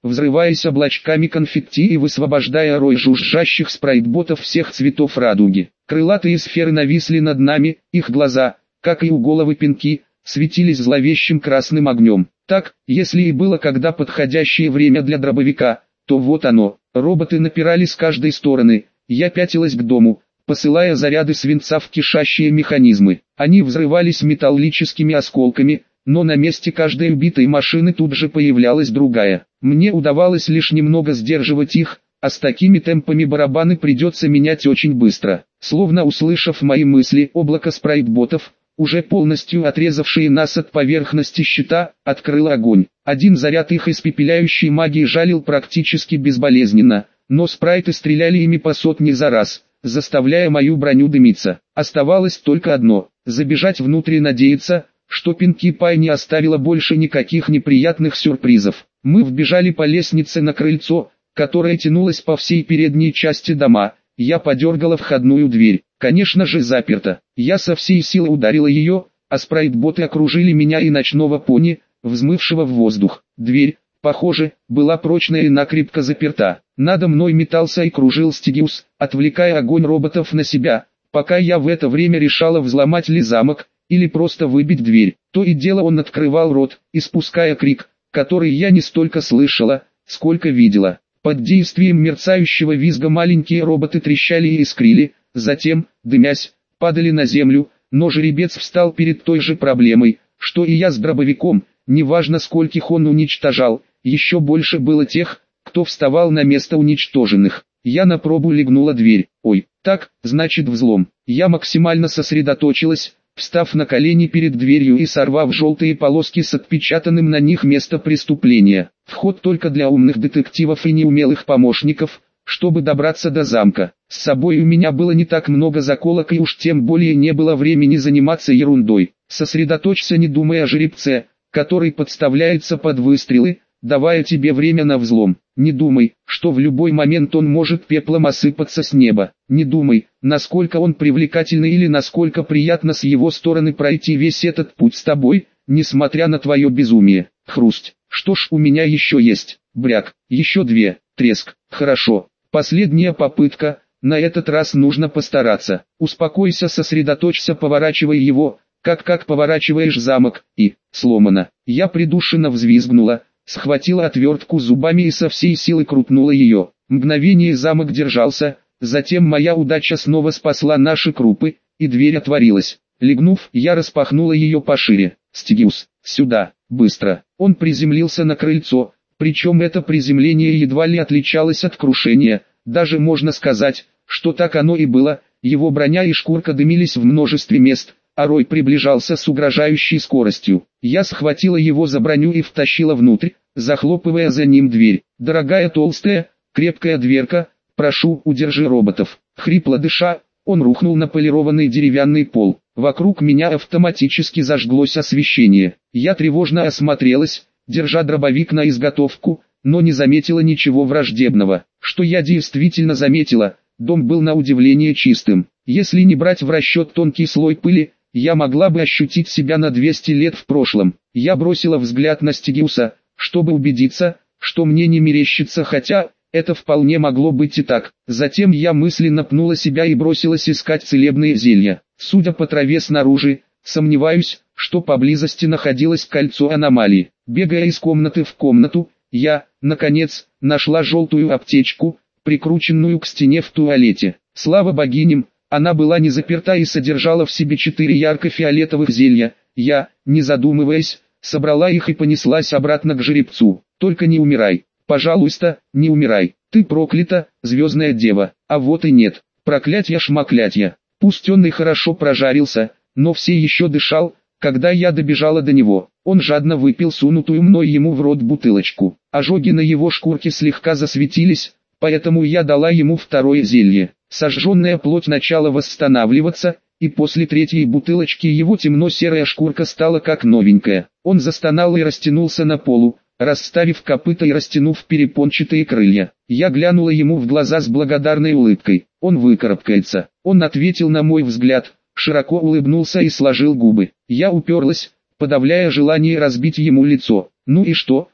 Speaker 1: взрываясь облачками конфетти и высвобождая рой жужжащих спрайтботов всех цветов радуги. Крылатые сферы нависли над нами, их глаза, как и у головы Пинки, светились зловещим красным огнем. Так, если и было когда подходящее время для дробовика, то вот оно. Роботы напирали с каждой стороны. Я пятилась к дому, посылая заряды свинца в кишащие механизмы. Они взрывались металлическими осколками, но на месте каждой убитой машины тут же появлялась другая. Мне удавалось лишь немного сдерживать их, а с такими темпами барабаны придется менять очень быстро. Словно услышав мои мысли, облако спрайтботов, уже полностью отрезавшие нас от поверхности щита, открыло огонь. Один заряд их испепеляющей магии жалил практически безболезненно, но спрайты стреляли ими по сотне за раз, заставляя мою броню дымиться. Оставалось только одно – забежать внутрь и надеяться, что Пинки Пай не оставила больше никаких неприятных сюрпризов. Мы вбежали по лестнице на крыльцо, которое тянулось по всей передней части дома. Я подергала входную дверь. Конечно же заперта. Я со всей силы ударила ее, а спрайтботы окружили меня и ночного пони, взмывшего в воздух. Дверь, похоже, была прочная и накрепко заперта. Надо мной метался и кружил Стигиус, отвлекая огонь роботов на себя, пока я в это время решала взломать ли замок, или просто выбить дверь. То и дело он открывал рот, испуская крик, который я не столько слышала, сколько видела. Под действием мерцающего визга маленькие роботы трещали и искрили, затем, дымясь, падали на землю, но жеребец встал перед той же проблемой, что и я с дробовиком, неважно скольких он уничтожал, еще больше было тех, кто вставал на место уничтоженных. Я на пробу легнула дверь. Ой, так, значит взлом. Я максимально сосредоточилась, встав на колени перед дверью и сорвав желтые полоски с отпечатанным на них место преступления. Вход только для умных детективов и неумелых помощников, чтобы добраться до замка. С собой у меня было не так много заколок и уж тем более не было времени заниматься ерундой. Сосредоточься, не думая о жеребце, который подставляется под выстрелы, давая тебе время на взлом. Не думай, что в любой момент он может пеплом осыпаться с неба. Не думай, насколько он привлекательный или насколько приятно с его стороны пройти весь этот путь с тобой, несмотря на твое безумие. Хрусть. Что ж, у меня еще есть. Бряк. Еще две. Треск. Хорошо. Последняя попытка. На этот раз нужно постараться. Успокойся, сосредоточься, поворачивай его, как как поворачиваешь замок, и, сломано. Я придушенно взвизгнула, схватила отвертку зубами и со всей силы крутнула ее. Мгновение замок держался, затем моя удача снова спасла наши крупы, и дверь отворилась. Легнув, я распахнула ее пошире. Стигиус, сюда, быстро. Он приземлился на крыльцо, причем это приземление едва ли отличалось от крушения, даже можно сказать, что так оно и было. Его броня и шкурка дымились в множестве мест, а Рой приближался с угрожающей скоростью. Я схватила его за броню и втащила внутрь, захлопывая за ним дверь. «Дорогая толстая, крепкая дверка, прошу, удержи роботов». Хрипло дыша, он рухнул на полированный деревянный пол. Вокруг меня автоматически зажглось освещение. Я тревожно осмотрелась, держа дробовик на изготовку, но не заметила ничего враждебного. Что я действительно заметила, дом был на удивление чистым. Если не брать в расчет тонкий слой пыли, я могла бы ощутить себя на двести лет в прошлом. Я бросила взгляд на Стигиуса, чтобы убедиться, что мне не мерещится, хотя это вполне могло быть и так. Затем я мысленно пнула себя и бросилась искать целебные зелья. Судя по траве снаружи, сомневаюсь, что поблизости находилось кольцо аномалии. Бегая из комнаты в комнату, я, наконец, нашла желтую аптечку, прикрученную к стене в туалете. Слава богиням, она была не заперта и содержала в себе четыре ярко-фиолетовых зелья. Я, не задумываясь, собрала их и понеслась обратно к жеребцу. Только не умирай. Пожалуйста, не умирай. Ты проклята, звездная дева. А вот и нет. Проклятье-шмаклятье. Пусть он и хорошо прожарился, но все еще дышал, когда я добежала до него. Он жадно выпил сунутую мной ему в рот бутылочку. Ожоги на его шкурке слегка засветились, поэтому я дала ему второе зелье. Сожженная плоть начала восстанавливаться, и после третьей бутылочки его темно-серая шкурка стала как новенькая. Он застонал и растянулся на полу, расставив копыта и растянув перепончатые крылья. Я глянула ему в глаза с благодарной улыбкой. Он выкарабкается. Он ответил на мой взгляд, широко улыбнулся и сложил губы. Я уперлась, подавляя желание разбить ему лицо. Ну и что,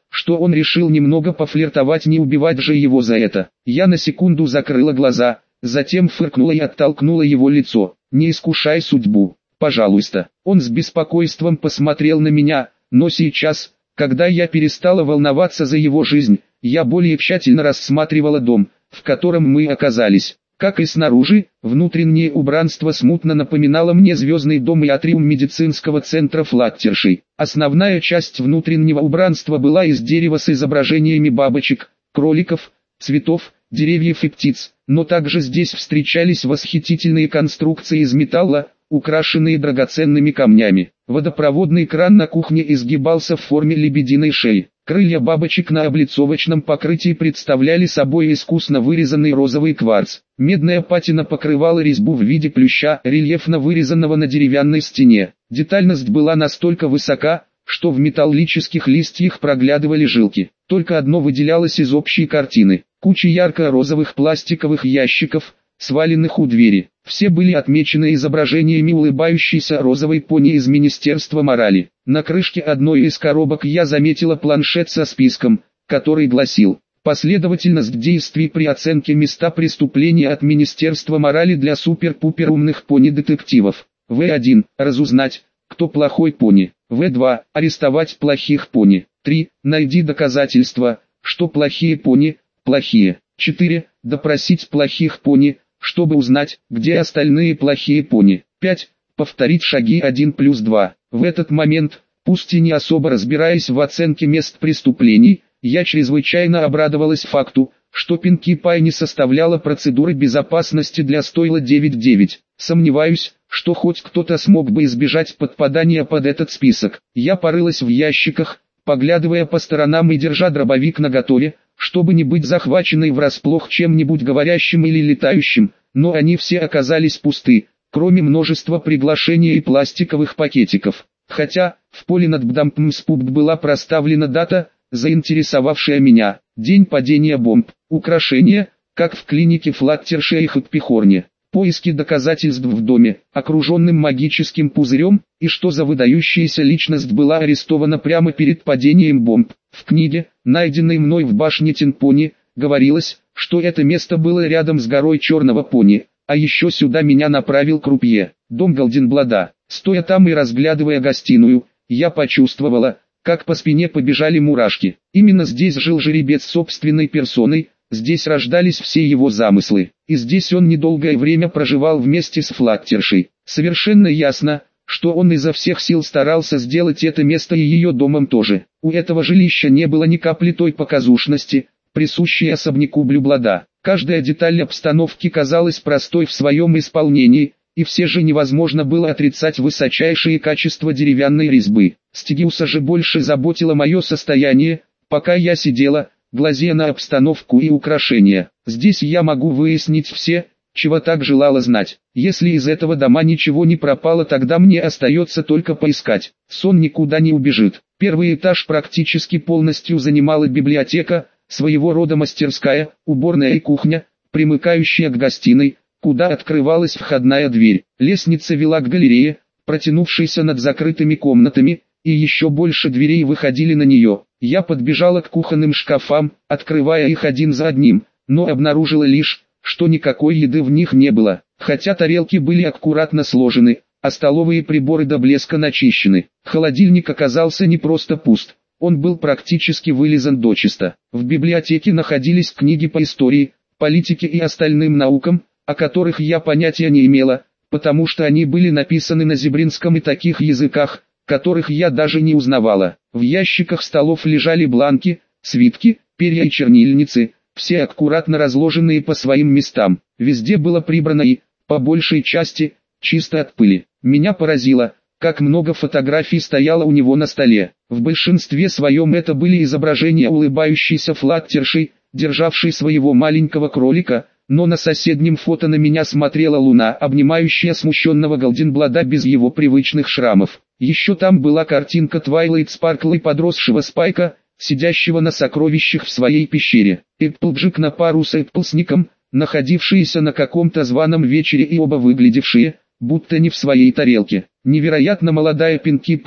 Speaker 1: что он решил немного пофлиртовать, не убивать же его за это. Я на секунду закрыла глаза, затем фыркнула и оттолкнула его лицо. «Не искушай судьбу, пожалуйста». Он с беспокойством посмотрел на меня, но сейчас, когда я перестала волноваться за его жизнь, я более тщательно рассматривала дом, в котором мы оказались. Как и снаружи, внутреннее убранство смутно напоминало мне звездный дом и атриум медицинского центра Флаттерши. Основная часть внутреннего убранства была из дерева с изображениями бабочек, кроликов, цветов, деревьев и птиц, но также здесь встречались восхитительные конструкции из металла, украшенные драгоценными камнями. Водопроводный кран на кухне изгибался в форме лебединой шеи. Крылья бабочек на облицовочном покрытии представляли собой искусно вырезанный розовый кварц. Медная патина покрывала резьбу в виде плюща, рельефно вырезанного на деревянной стене. Детальность была настолько высока, что в металлических листьях проглядывали жилки. Только одно выделялось из общей картины. Куча ярко-розовых пластиковых ящиков, сваленных у двери. Все были отмечены изображениями улыбающейся розовой пони из Министерства морали. На крышке одной из коробок я заметила планшет со списком, который гласил: последовательность действий при оценке места преступления от Министерства морали для супер-пупер умных пони-детективов. вэ один. Разузнать, кто плохой пони. вэ два. Арестовать плохих пони. три. Найди доказательства, что плохие пони – плохие. четыре. Допросить плохих пони, чтобы узнать, где остальные плохие пони. пять. Повторить шаги один плюс два. В этот момент, пусть и не особо разбираясь в оценке мест преступлений, я чрезвычайно обрадовалась факту, что Пинки Пай не составляла процедуры безопасности для стойла девять девять. Сомневаюсь, что хоть кто-то смог бы избежать подпадания под этот список. Я порылась в ящиках, поглядывая по сторонам и держа дробовик наготове, чтобы не быть захваченной врасплох чем-нибудь говорящим или летающим, но они все оказались пусты, кроме множества приглашений и пластиковых пакетиков. Хотя, в поле над Бдампмспубт была проставлена дата, заинтересовавшая меня. День падения бомб. Украшения, как в клинике Флаттерши и Хэппихорне. Поиски доказательств в доме, окруженным магическим пузырем, и что за выдающаяся личность была арестована прямо перед падением бомб. В книге, найденной мной в башне Тинпони, говорилось, что это место было рядом с горой Черного Пони, а еще сюда меня направил крупье, дом Голденблада. Стоя там и разглядывая гостиную, я почувствовала, как по спине побежали мурашки. Именно здесь жил жеребец собственной персоной, здесь рождались все его замыслы, и здесь он недолгое время проживал вместе с Флаттершей. Совершенно ясно, что он изо всех сил старался сделать это место и ее домом тоже. У этого жилища не было ни капли той показушности, присущей особняку Блюблада. Каждая деталь обстановки казалась простой в своем исполнении, и все же невозможно было отрицать высочайшие качества деревянной резьбы. Стигиуса же больше заботило мое состояние, пока я сидела, глазея на обстановку и украшения. Здесь я могу выяснить все, чего так желала знать. Если из этого дома ничего не пропало, тогда мне остается только поискать. Сон никуда не убежит. Первый этаж практически полностью занимала библиотека, своего рода мастерская, уборная и кухня, примыкающая к гостиной, куда открывалась входная дверь. Лестница вела к галерее, протянувшейся над закрытыми комнатами, и еще больше дверей выходили на нее. Я подбежала к кухонным шкафам, открывая их один за одним, но обнаружила лишь, что никакой еды в них не было, хотя тарелки были аккуратно сложены, а столовые приборы до блеска начищены. Холодильник оказался не просто пуст, он был практически вылизан дочисто. В библиотеке находились книги по истории, политике и остальным наукам, о которых я понятия не имела, потому что они были написаны на зебринском и таких языках, которых я даже не узнавала. В ящиках столов лежали бланки, свитки, перья и чернильницы, все аккуратно разложенные по своим местам. Везде было прибрано и, по большей части, чисто от пыли. Меня поразило, как много фотографий стояло у него на столе. В большинстве своем это были изображения улыбающейся Флаттерши, державшей своего маленького кролика, но на соседнем фото на меня смотрела луна, обнимающая смущенного Голденблада без его привычных шрамов. Еще там была картинка Твайлайт Спаркл и подросшего Спайка, сидящего на сокровищах в своей пещере. Эпплджек на пару с Эпплсником, находившиеся на каком-то званом вечере и оба выглядевшие, будто не в своей тарелке. Невероятно молодая Пинки Пай,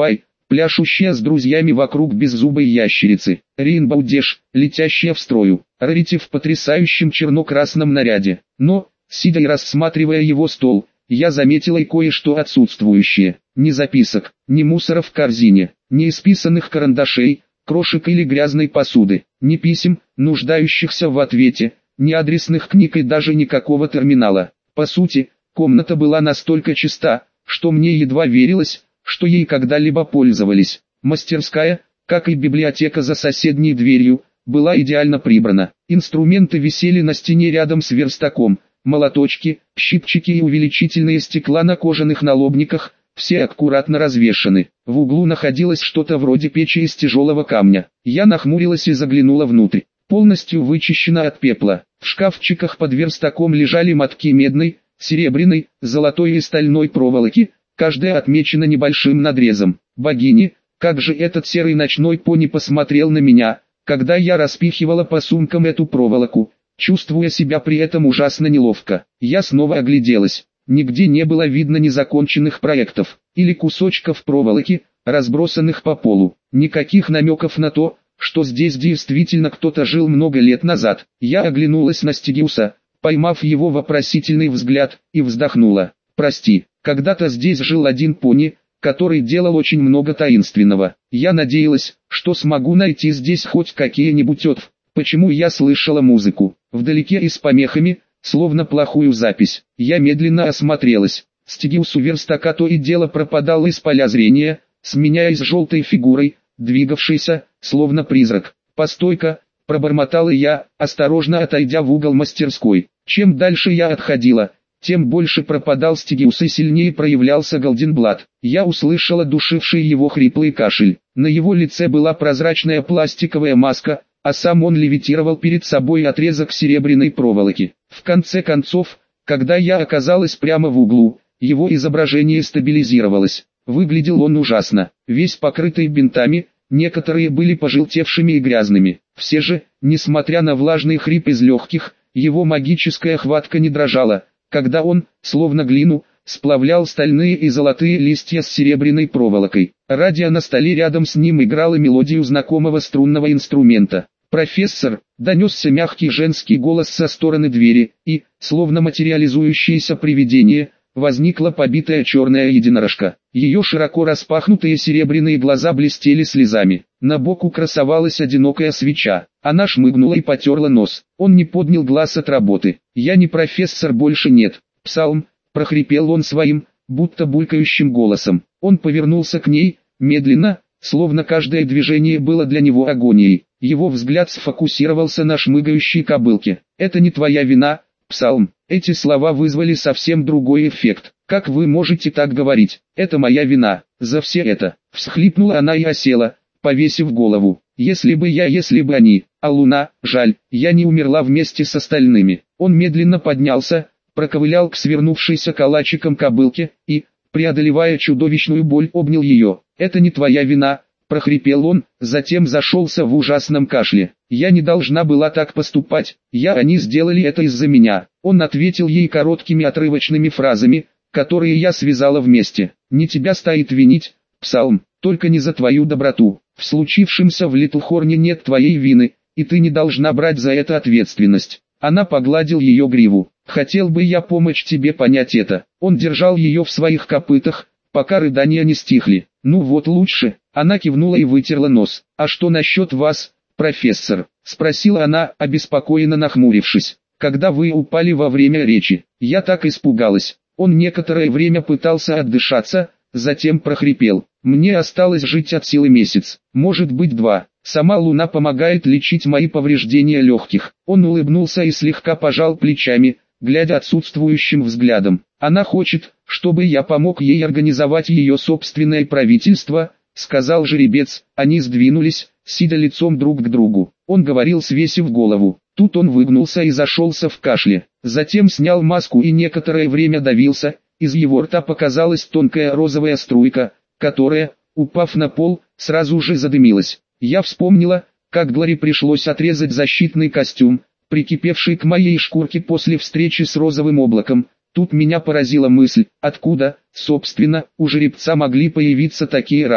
Speaker 1: пляшущая с друзьями вокруг беззубой ящерицы. Рейнбоу Дэш, летящая в строю. Рарити в потрясающем черно-красном наряде. Но, сидя и рассматривая его стол, я заметила и кое-что отсутствующее. Ни записок, ни мусора в корзине, ни исписанных карандашей, крошек или грязной посуды, ни писем, нуждающихся в ответе, ни адресных книг и даже никакого терминала. По сути, комната была настолько чиста, что мне едва верилось, что ей когда-либо пользовались. Мастерская, как и библиотека за соседней дверью, была идеально прибрана. Инструменты висели на стене рядом с верстаком. Молоточки, щипчики и увеличительные стекла на кожаных налобниках, все аккуратно развешаны. В углу находилось что-то вроде печи из тяжелого камня. Я нахмурилась и заглянула внутрь. Полностью вычищена от пепла. В шкафчиках под верстаком лежали мотки медной, серебряной, золотой и стальной проволоки, каждая отмечена небольшим надрезом. Богини, как же этот серый ночной пони посмотрел на меня, когда я распихивала по сумкам эту проволоку, чувствуя себя при этом ужасно неловко. Я снова огляделась. Нигде не было видно незаконченных проектов, или кусочков проволоки, разбросанных по полу. Никаких намеков на то, что здесь действительно кто-то жил много лет назад. Я оглянулась на Стигиуса, поймав его вопросительный взгляд, и вздохнула. «Прости, когда-то здесь жил один пони, который делал очень много таинственного. Я надеялась, что смогу найти здесь хоть какие-нибудь отв. Почему я слышала музыку, вдалеке и с помехами, словно плохую запись. Я медленно осмотрелась. Стигиус у верстака то и дело пропадал из поля зрения, сменяясь желтой фигурой, двигавшейся, словно призрак. «Постой-ка», пробормотала я, осторожно отойдя в угол мастерской. Чем дальше я отходила, тем больше пропадал Стигиус и сильнее проявлялся Голденблат. Я услышала душивший его хриплый кашель. На его лице была прозрачная пластиковая маска, а сам он левитировал перед собой отрезок серебряной проволоки. В конце концов, когда я оказалась прямо в углу, его изображение стабилизировалось. Выглядел он ужасно, весь покрытый бинтами, некоторые были пожелтевшими и грязными. Все же, несмотря на влажный хрип из легких, его магическая хватка не дрожала, когда он, словно глину, сплавлял стальные и золотые листья с серебряной проволокой. Радио на столе рядом с ним играло мелодию знакомого струнного инструмента. «Профессор», — донесся мягкий женский голос со стороны двери, и, словно материализующееся привидение, возникла побитая черная единорожка. Ее широко распахнутые серебряные глаза блестели слезами. На боку красовалась одинокая свеча. Она шмыгнула и потерла нос. Он не поднял глаз от работы. «Я не профессор, больше нет». «Псалм», — прохрипел он своим, будто булькающим голосом. Он повернулся к ней, медленно, словно каждое движение было для него агонией. Его взгляд сфокусировался на шмыгающей кобылке. «Это не твоя вина, Псалм». Эти слова вызвали совсем другой эффект. «Как вы можете так говорить? Это моя вина. За все это». Всхлипнула она и осела, повесив голову. «Если бы я, если бы они, а луна, жаль, я не умерла вместе с остальными». Он медленно поднялся, проковылял к свернувшейся калачиком кобылке и, преодолевая чудовищную боль, обнял ее. «Это не твоя вина», — прохрипел он, затем зашелся в ужасном кашле. «Я не должна была так поступать, я они сделали это из-за меня». Он ответил ей короткими отрывочными фразами, которые я связала вместе. «Не тебя стоит винить, Псалм, только не за твою доброту. В случившемся в Литлхорне нет твоей вины, и ты не должна брать за это ответственность». Она погладил ее гриву. «Хотел бы я помочь тебе понять это». Он держал ее в своих копытах, пока рыдания не стихли. «Ну вот лучше». Она кивнула и вытерла нос. «А что насчет вас, профессор?» — спросила она, обеспокоенно нахмурившись. «Когда вы упали во время речи, я так испугалась». Он некоторое время пытался отдышаться, затем прохрипел. «Мне осталось жить от силы месяц, может быть два. Сама луна помогает лечить мои повреждения легких». Он улыбнулся и слегка пожал плечами, глядя отсутствующим взглядом. «Она хочет, чтобы я помог ей организовать ее собственное правительство», — сказал жеребец. Они сдвинулись, сидя лицом друг к другу. Он говорил, свесив голову. Тут он выгнулся и зашелся в кашле. Затем снял маску и некоторое время давился. Из его рта показалась тонкая розовая струйка, которая, упав на пол, сразу же задымилась. Я вспомнила, как Глори пришлось отрезать защитный костюм, прикипевший к моей шкурке после встречи с розовым облаком. Тут меня поразила мысль, откуда, собственно, у жеребца могли появиться такие раны.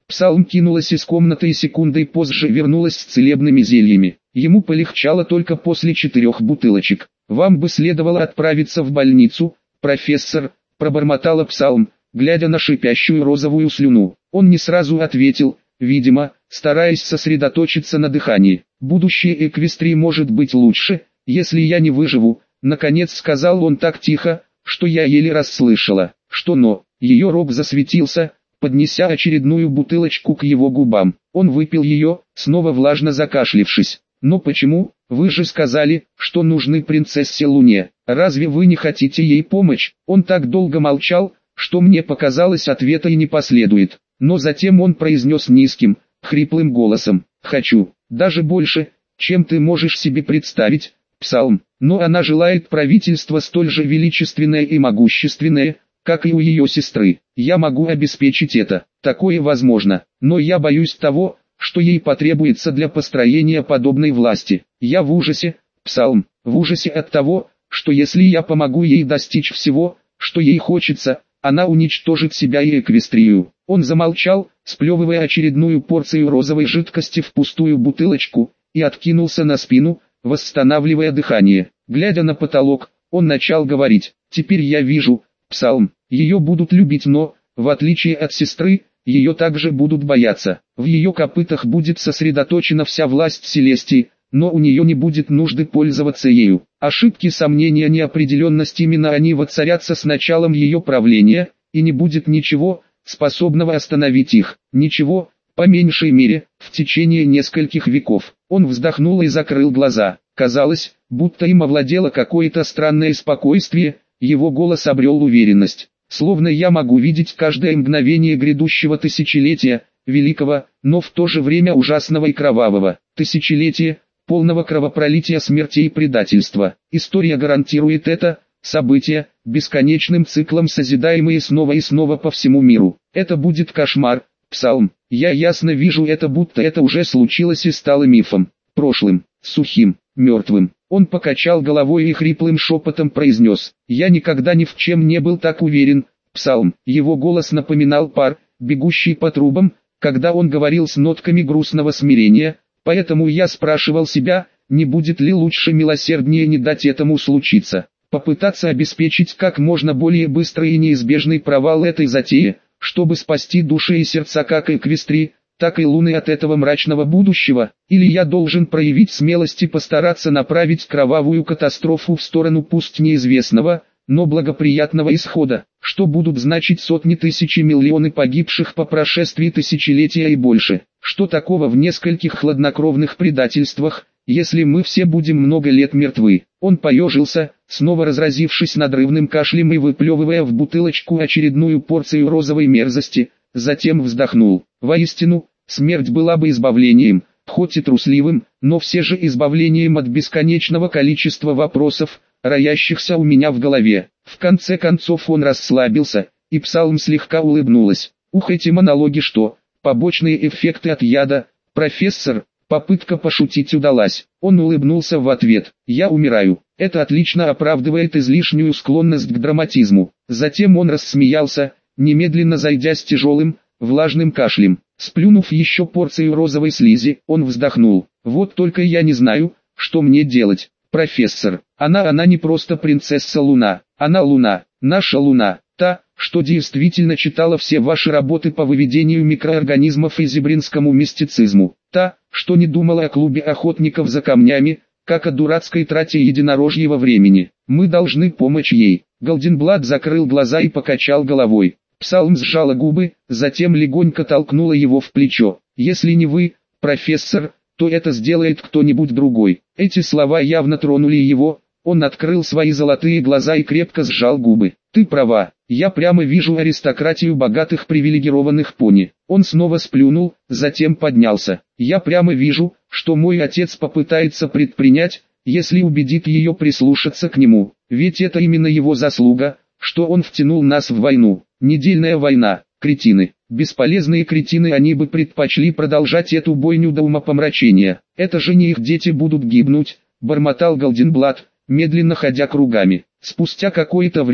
Speaker 1: Псалм кинулась из комнаты и секундой позже вернулась с целебными зельями. Ему полегчало только после четырех бутылочек. «Вам бы следовало отправиться в больницу, профессор», – пробормотала Псалм, глядя на шипящую розовую слюну. Он не сразу ответил, видимо, стараясь сосредоточиться на дыхании. «Будущее Эквестрии может быть лучше, если я не выживу», – наконец сказал он так тихо, что я еле расслышала. «Что но?» Ее рог засветился, поднеся очередную бутылочку к его губам. Он выпил ее, снова влажно закашлившись. «Но почему? Вы же сказали, что нужны принцессе Луне. Разве вы не хотите ей помочь?» Он так долго молчал, что мне показалось, ответа и не последует. Но затем он произнес низким, хриплым голосом: «Хочу, даже больше, чем ты можешь себе представить, Псалм. Но она желает правительства столь же величественное и могущественное, как и у ее сестры. Я могу обеспечить это, такое возможно, но я боюсь того, что ей потребуется для построения подобной власти. Я в ужасе, Псалм, в ужасе от того, что если я помогу ей достичь всего, что ей хочется, она уничтожит себя и Эквестрию». Он замолчал, сплевывая очередную порцию розовой жидкости в пустую бутылочку, и откинулся на спину, восстанавливая дыхание. Глядя на потолок, он начал говорить: «Теперь я вижу, Псалм, ее будут любить, но, в отличие от сестры, ее также будут бояться. В ее копытах будет сосредоточена вся власть Селестии, но у нее не будет нужды пользоваться ею. Ошибки, сомнения, неопределенность, именно они воцарятся с началом ее правления, и не будет ничего, способного остановить их. Ничего, по меньшей мере, в течение нескольких веков». Он вздохнул и закрыл глаза. Казалось, будто им овладело какое-то странное спокойствие, его голос обрел уверенность. «Словно я могу видеть каждое мгновение грядущего тысячелетия, великого, но в то же время ужасного и кровавого. Тысячелетия, полного кровопролития, смерти и предательства. История гарантирует это, события, бесконечным циклом созидаемые снова и снова по всему миру. Это будет кошмар, Псалм. Я ясно вижу это, будто это уже случилось и стало мифом, прошлым, сухим, мертвым». Он покачал головой и хриплым шепотом произнес: «Я никогда ни в чем не был так уверен, Псалм». Его голос напоминал пар, бегущий по трубам, когда он говорил с нотками грустного смирения, поэтому я спрашивал себя, не будет ли лучше, милосерднее не дать этому случиться. Попытаться обеспечить как можно более быстрый и неизбежный провал этой затеи, чтобы спасти души и сердца как Эквестрии, так и Луны от этого мрачного будущего, или я должен проявить смелость и постараться направить кровавую катастрофу в сторону пусть неизвестного, но благоприятного исхода, что будут значить сотни тысяч и миллионы погибших по прошествии тысячелетия и больше. Что такого в нескольких хладнокровных предательствах, если мы все будем много лет мертвы?» Он поежился, снова разразившись надрывным кашлем и выплевывая в бутылочку очередную порцию розовой мерзости, затем вздохнул. «Воистину, смерть была бы избавлением, хоть и трусливым, но все же избавлением от бесконечного количества вопросов, роящихся у меня в голове». В конце концов он расслабился, и Псалм слегка улыбнулась. «Ух, эти монологи что, побочные эффекты от яда, профессор?» Попытка пошутить удалась. Он улыбнулся в ответ. «Я умираю. Это отлично оправдывает излишнюю склонность к драматизму». Затем он рассмеялся, немедленно зайдя с тяжелым, влажным кашлем. Сплюнув еще порцию розовой слизи, он вздохнул. «Вот только я не знаю, что мне делать, профессор. Она, она не просто принцесса Луна. Она Луна, наша Луна, та, что действительно читала все ваши работы по выведению микроорганизмов и зебринскому мистицизму. Та, что не думала о клубе охотников за камнями, как о дурацкой трате единорожьего времени. Мы должны помочь ей». Голденблат закрыл глаза и покачал головой. Псалм сжала губы, затем легонько толкнула его в плечо. «Если не вы, профессор, то это сделает кто-нибудь другой». Эти слова явно тронули его. Он открыл свои золотые глаза и крепко сжал губы. «Ты права, я прямо вижу аристократию богатых привилегированных пони». Он снова сплюнул, затем поднялся. «Я прямо вижу, что мой отец попытается предпринять, если убедит ее прислушаться к нему. Ведь это именно его заслуга, что он втянул нас в войну. Недельная война, кретины. Бесполезные кретины, они бы предпочли продолжать эту бойню до умопомрачения. Это же не их дети будут гибнуть», бормотал Голденблат, медленно ходя кругами. Спустя какое-то время,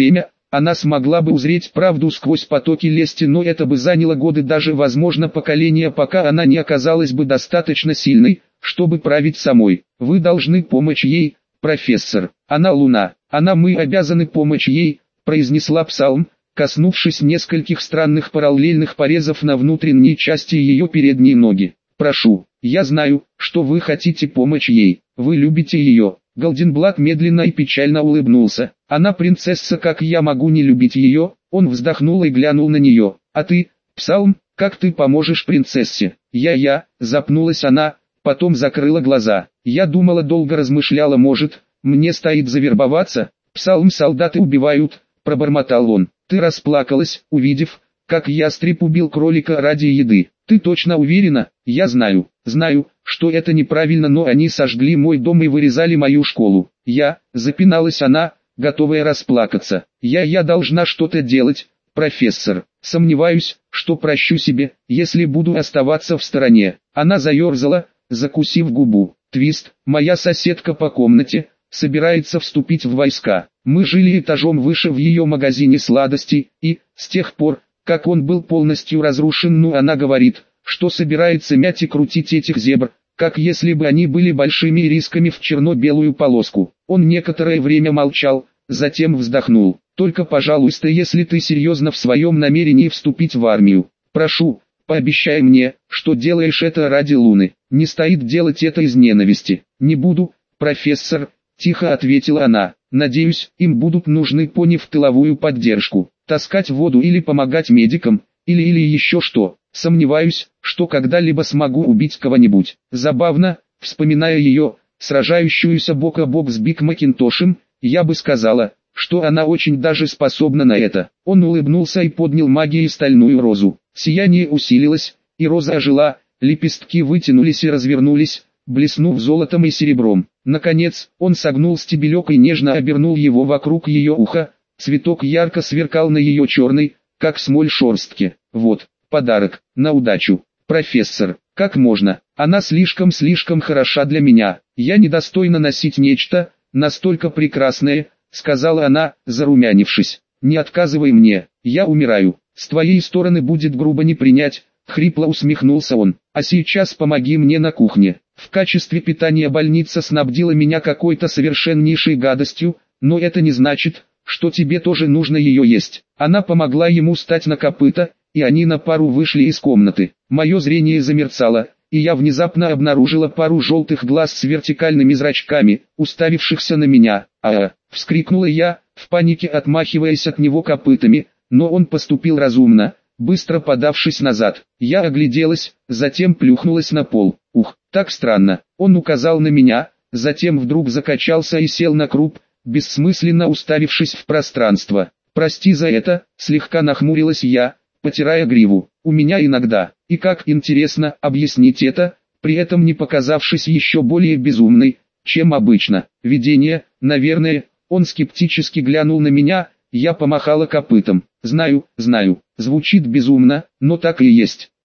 Speaker 1: Она смогла бы узреть правду сквозь потоки лести, но это бы заняло годы, даже возможно поколения, пока она не оказалась бы достаточно сильной, чтобы править самой. Вы должны помочь ей, профессор. Она луна, она мы обязаны помочь ей, произнесла Псалм, коснувшись нескольких странных параллельных порезов на внутренней части ее передней ноги. Прошу, я знаю, что вы хотите помочь ей, вы любите ее. Голденблат медленно и печально улыбнулся. Она принцесса, как я могу не любить ее? Он вздохнул и глянул на нее. А ты, Псалм, как ты поможешь принцессе? Я-я, запнулась она, потом закрыла глаза. Я думала, долго размышляла, может, мне стоит завербоваться? Псалм, солдаты убивают, пробормотал он. Ты расплакалась, увидев, как ястреб убил кролика ради еды. Ты точно уверена? Я знаю, знаю, что это неправильно, но они сожгли мой дом и вырезали мою школу. Я, запиналась она, готовая расплакаться. Я, я должна что-то делать, профессор. Сомневаюсь, что прощу себе, если буду оставаться в стороне. Она заерзала, закусив губу. Твист, моя соседка по комнате, собирается вступить в войска. Мы жили этажом выше в ее магазине сладостей, и, с тех пор, как он был полностью разрушен, ну она говорит, что собирается мять и крутить этих зебр, как если бы они были большими рисками в черно-белую полоску. Он некоторое время молчал, затем вздохнул. Только, пожалуйста, если ты серьезно в своем намерении вступить в армию, прошу, пообещай мне, что делаешь это ради Луны. Не стоит делать это из ненависти. Не буду, профессор, тихо ответила она. Надеюсь, им будут нужны пони в тыловую поддержку, таскать воду или помогать медикам, или или еще что. Сомневаюсь, что когда-либо смогу убить кого-нибудь. Забавно, вспоминая ее, сражающуюся бок о бок с Биг Макинтошем, я бы сказала, что она очень даже способна на это. Он улыбнулся и поднял магией стальную розу. Сияние усилилось, и роза ожила, лепестки вытянулись и развернулись, блеснув золотом и серебром. Наконец, он согнул стебелек и нежно обернул его вокруг ее уха. Цветок ярко сверкал на ее черной, как смоль, шерстке. Вот, подарок, на удачу. Профессор, как можно? Она слишком-слишком хороша для меня. Я недостойна носить нечто настолько прекрасное, сказала она, зарумянившись. Не отказывай мне, я умираю. С твоей стороны будет грубо не принять, хрипло усмехнулся он. А сейчас помоги мне на кухне. В качестве питания больница снабдила меня какой-то совершеннейшей гадостью, но это не значит, что тебе тоже нужно ее есть. Она помогла ему встать на копыта, и они на пару вышли из комнаты. Мое зрение замерцало, и я внезапно обнаружила пару желтых глаз с вертикальными зрачками, уставившихся на меня. «А-а!» — вскрикнула я, в панике отмахиваясь от него копытами, но он поступил разумно, быстро подавшись назад. Я огляделась, затем плюхнулась на пол. Ух, так странно. Он указал на меня, затем вдруг закачался и сел на круп, бессмысленно уставившись в пространство. «Прости за это», — слегка нахмурилась я, потирая гриву. «У меня иногда, и как интересно объяснить это, при этом не показавшись еще более безумной, чем обычно. Видение, наверное». Он скептически глянул на меня, я помахала копытом. «Знаю, знаю, звучит безумно, но так и есть.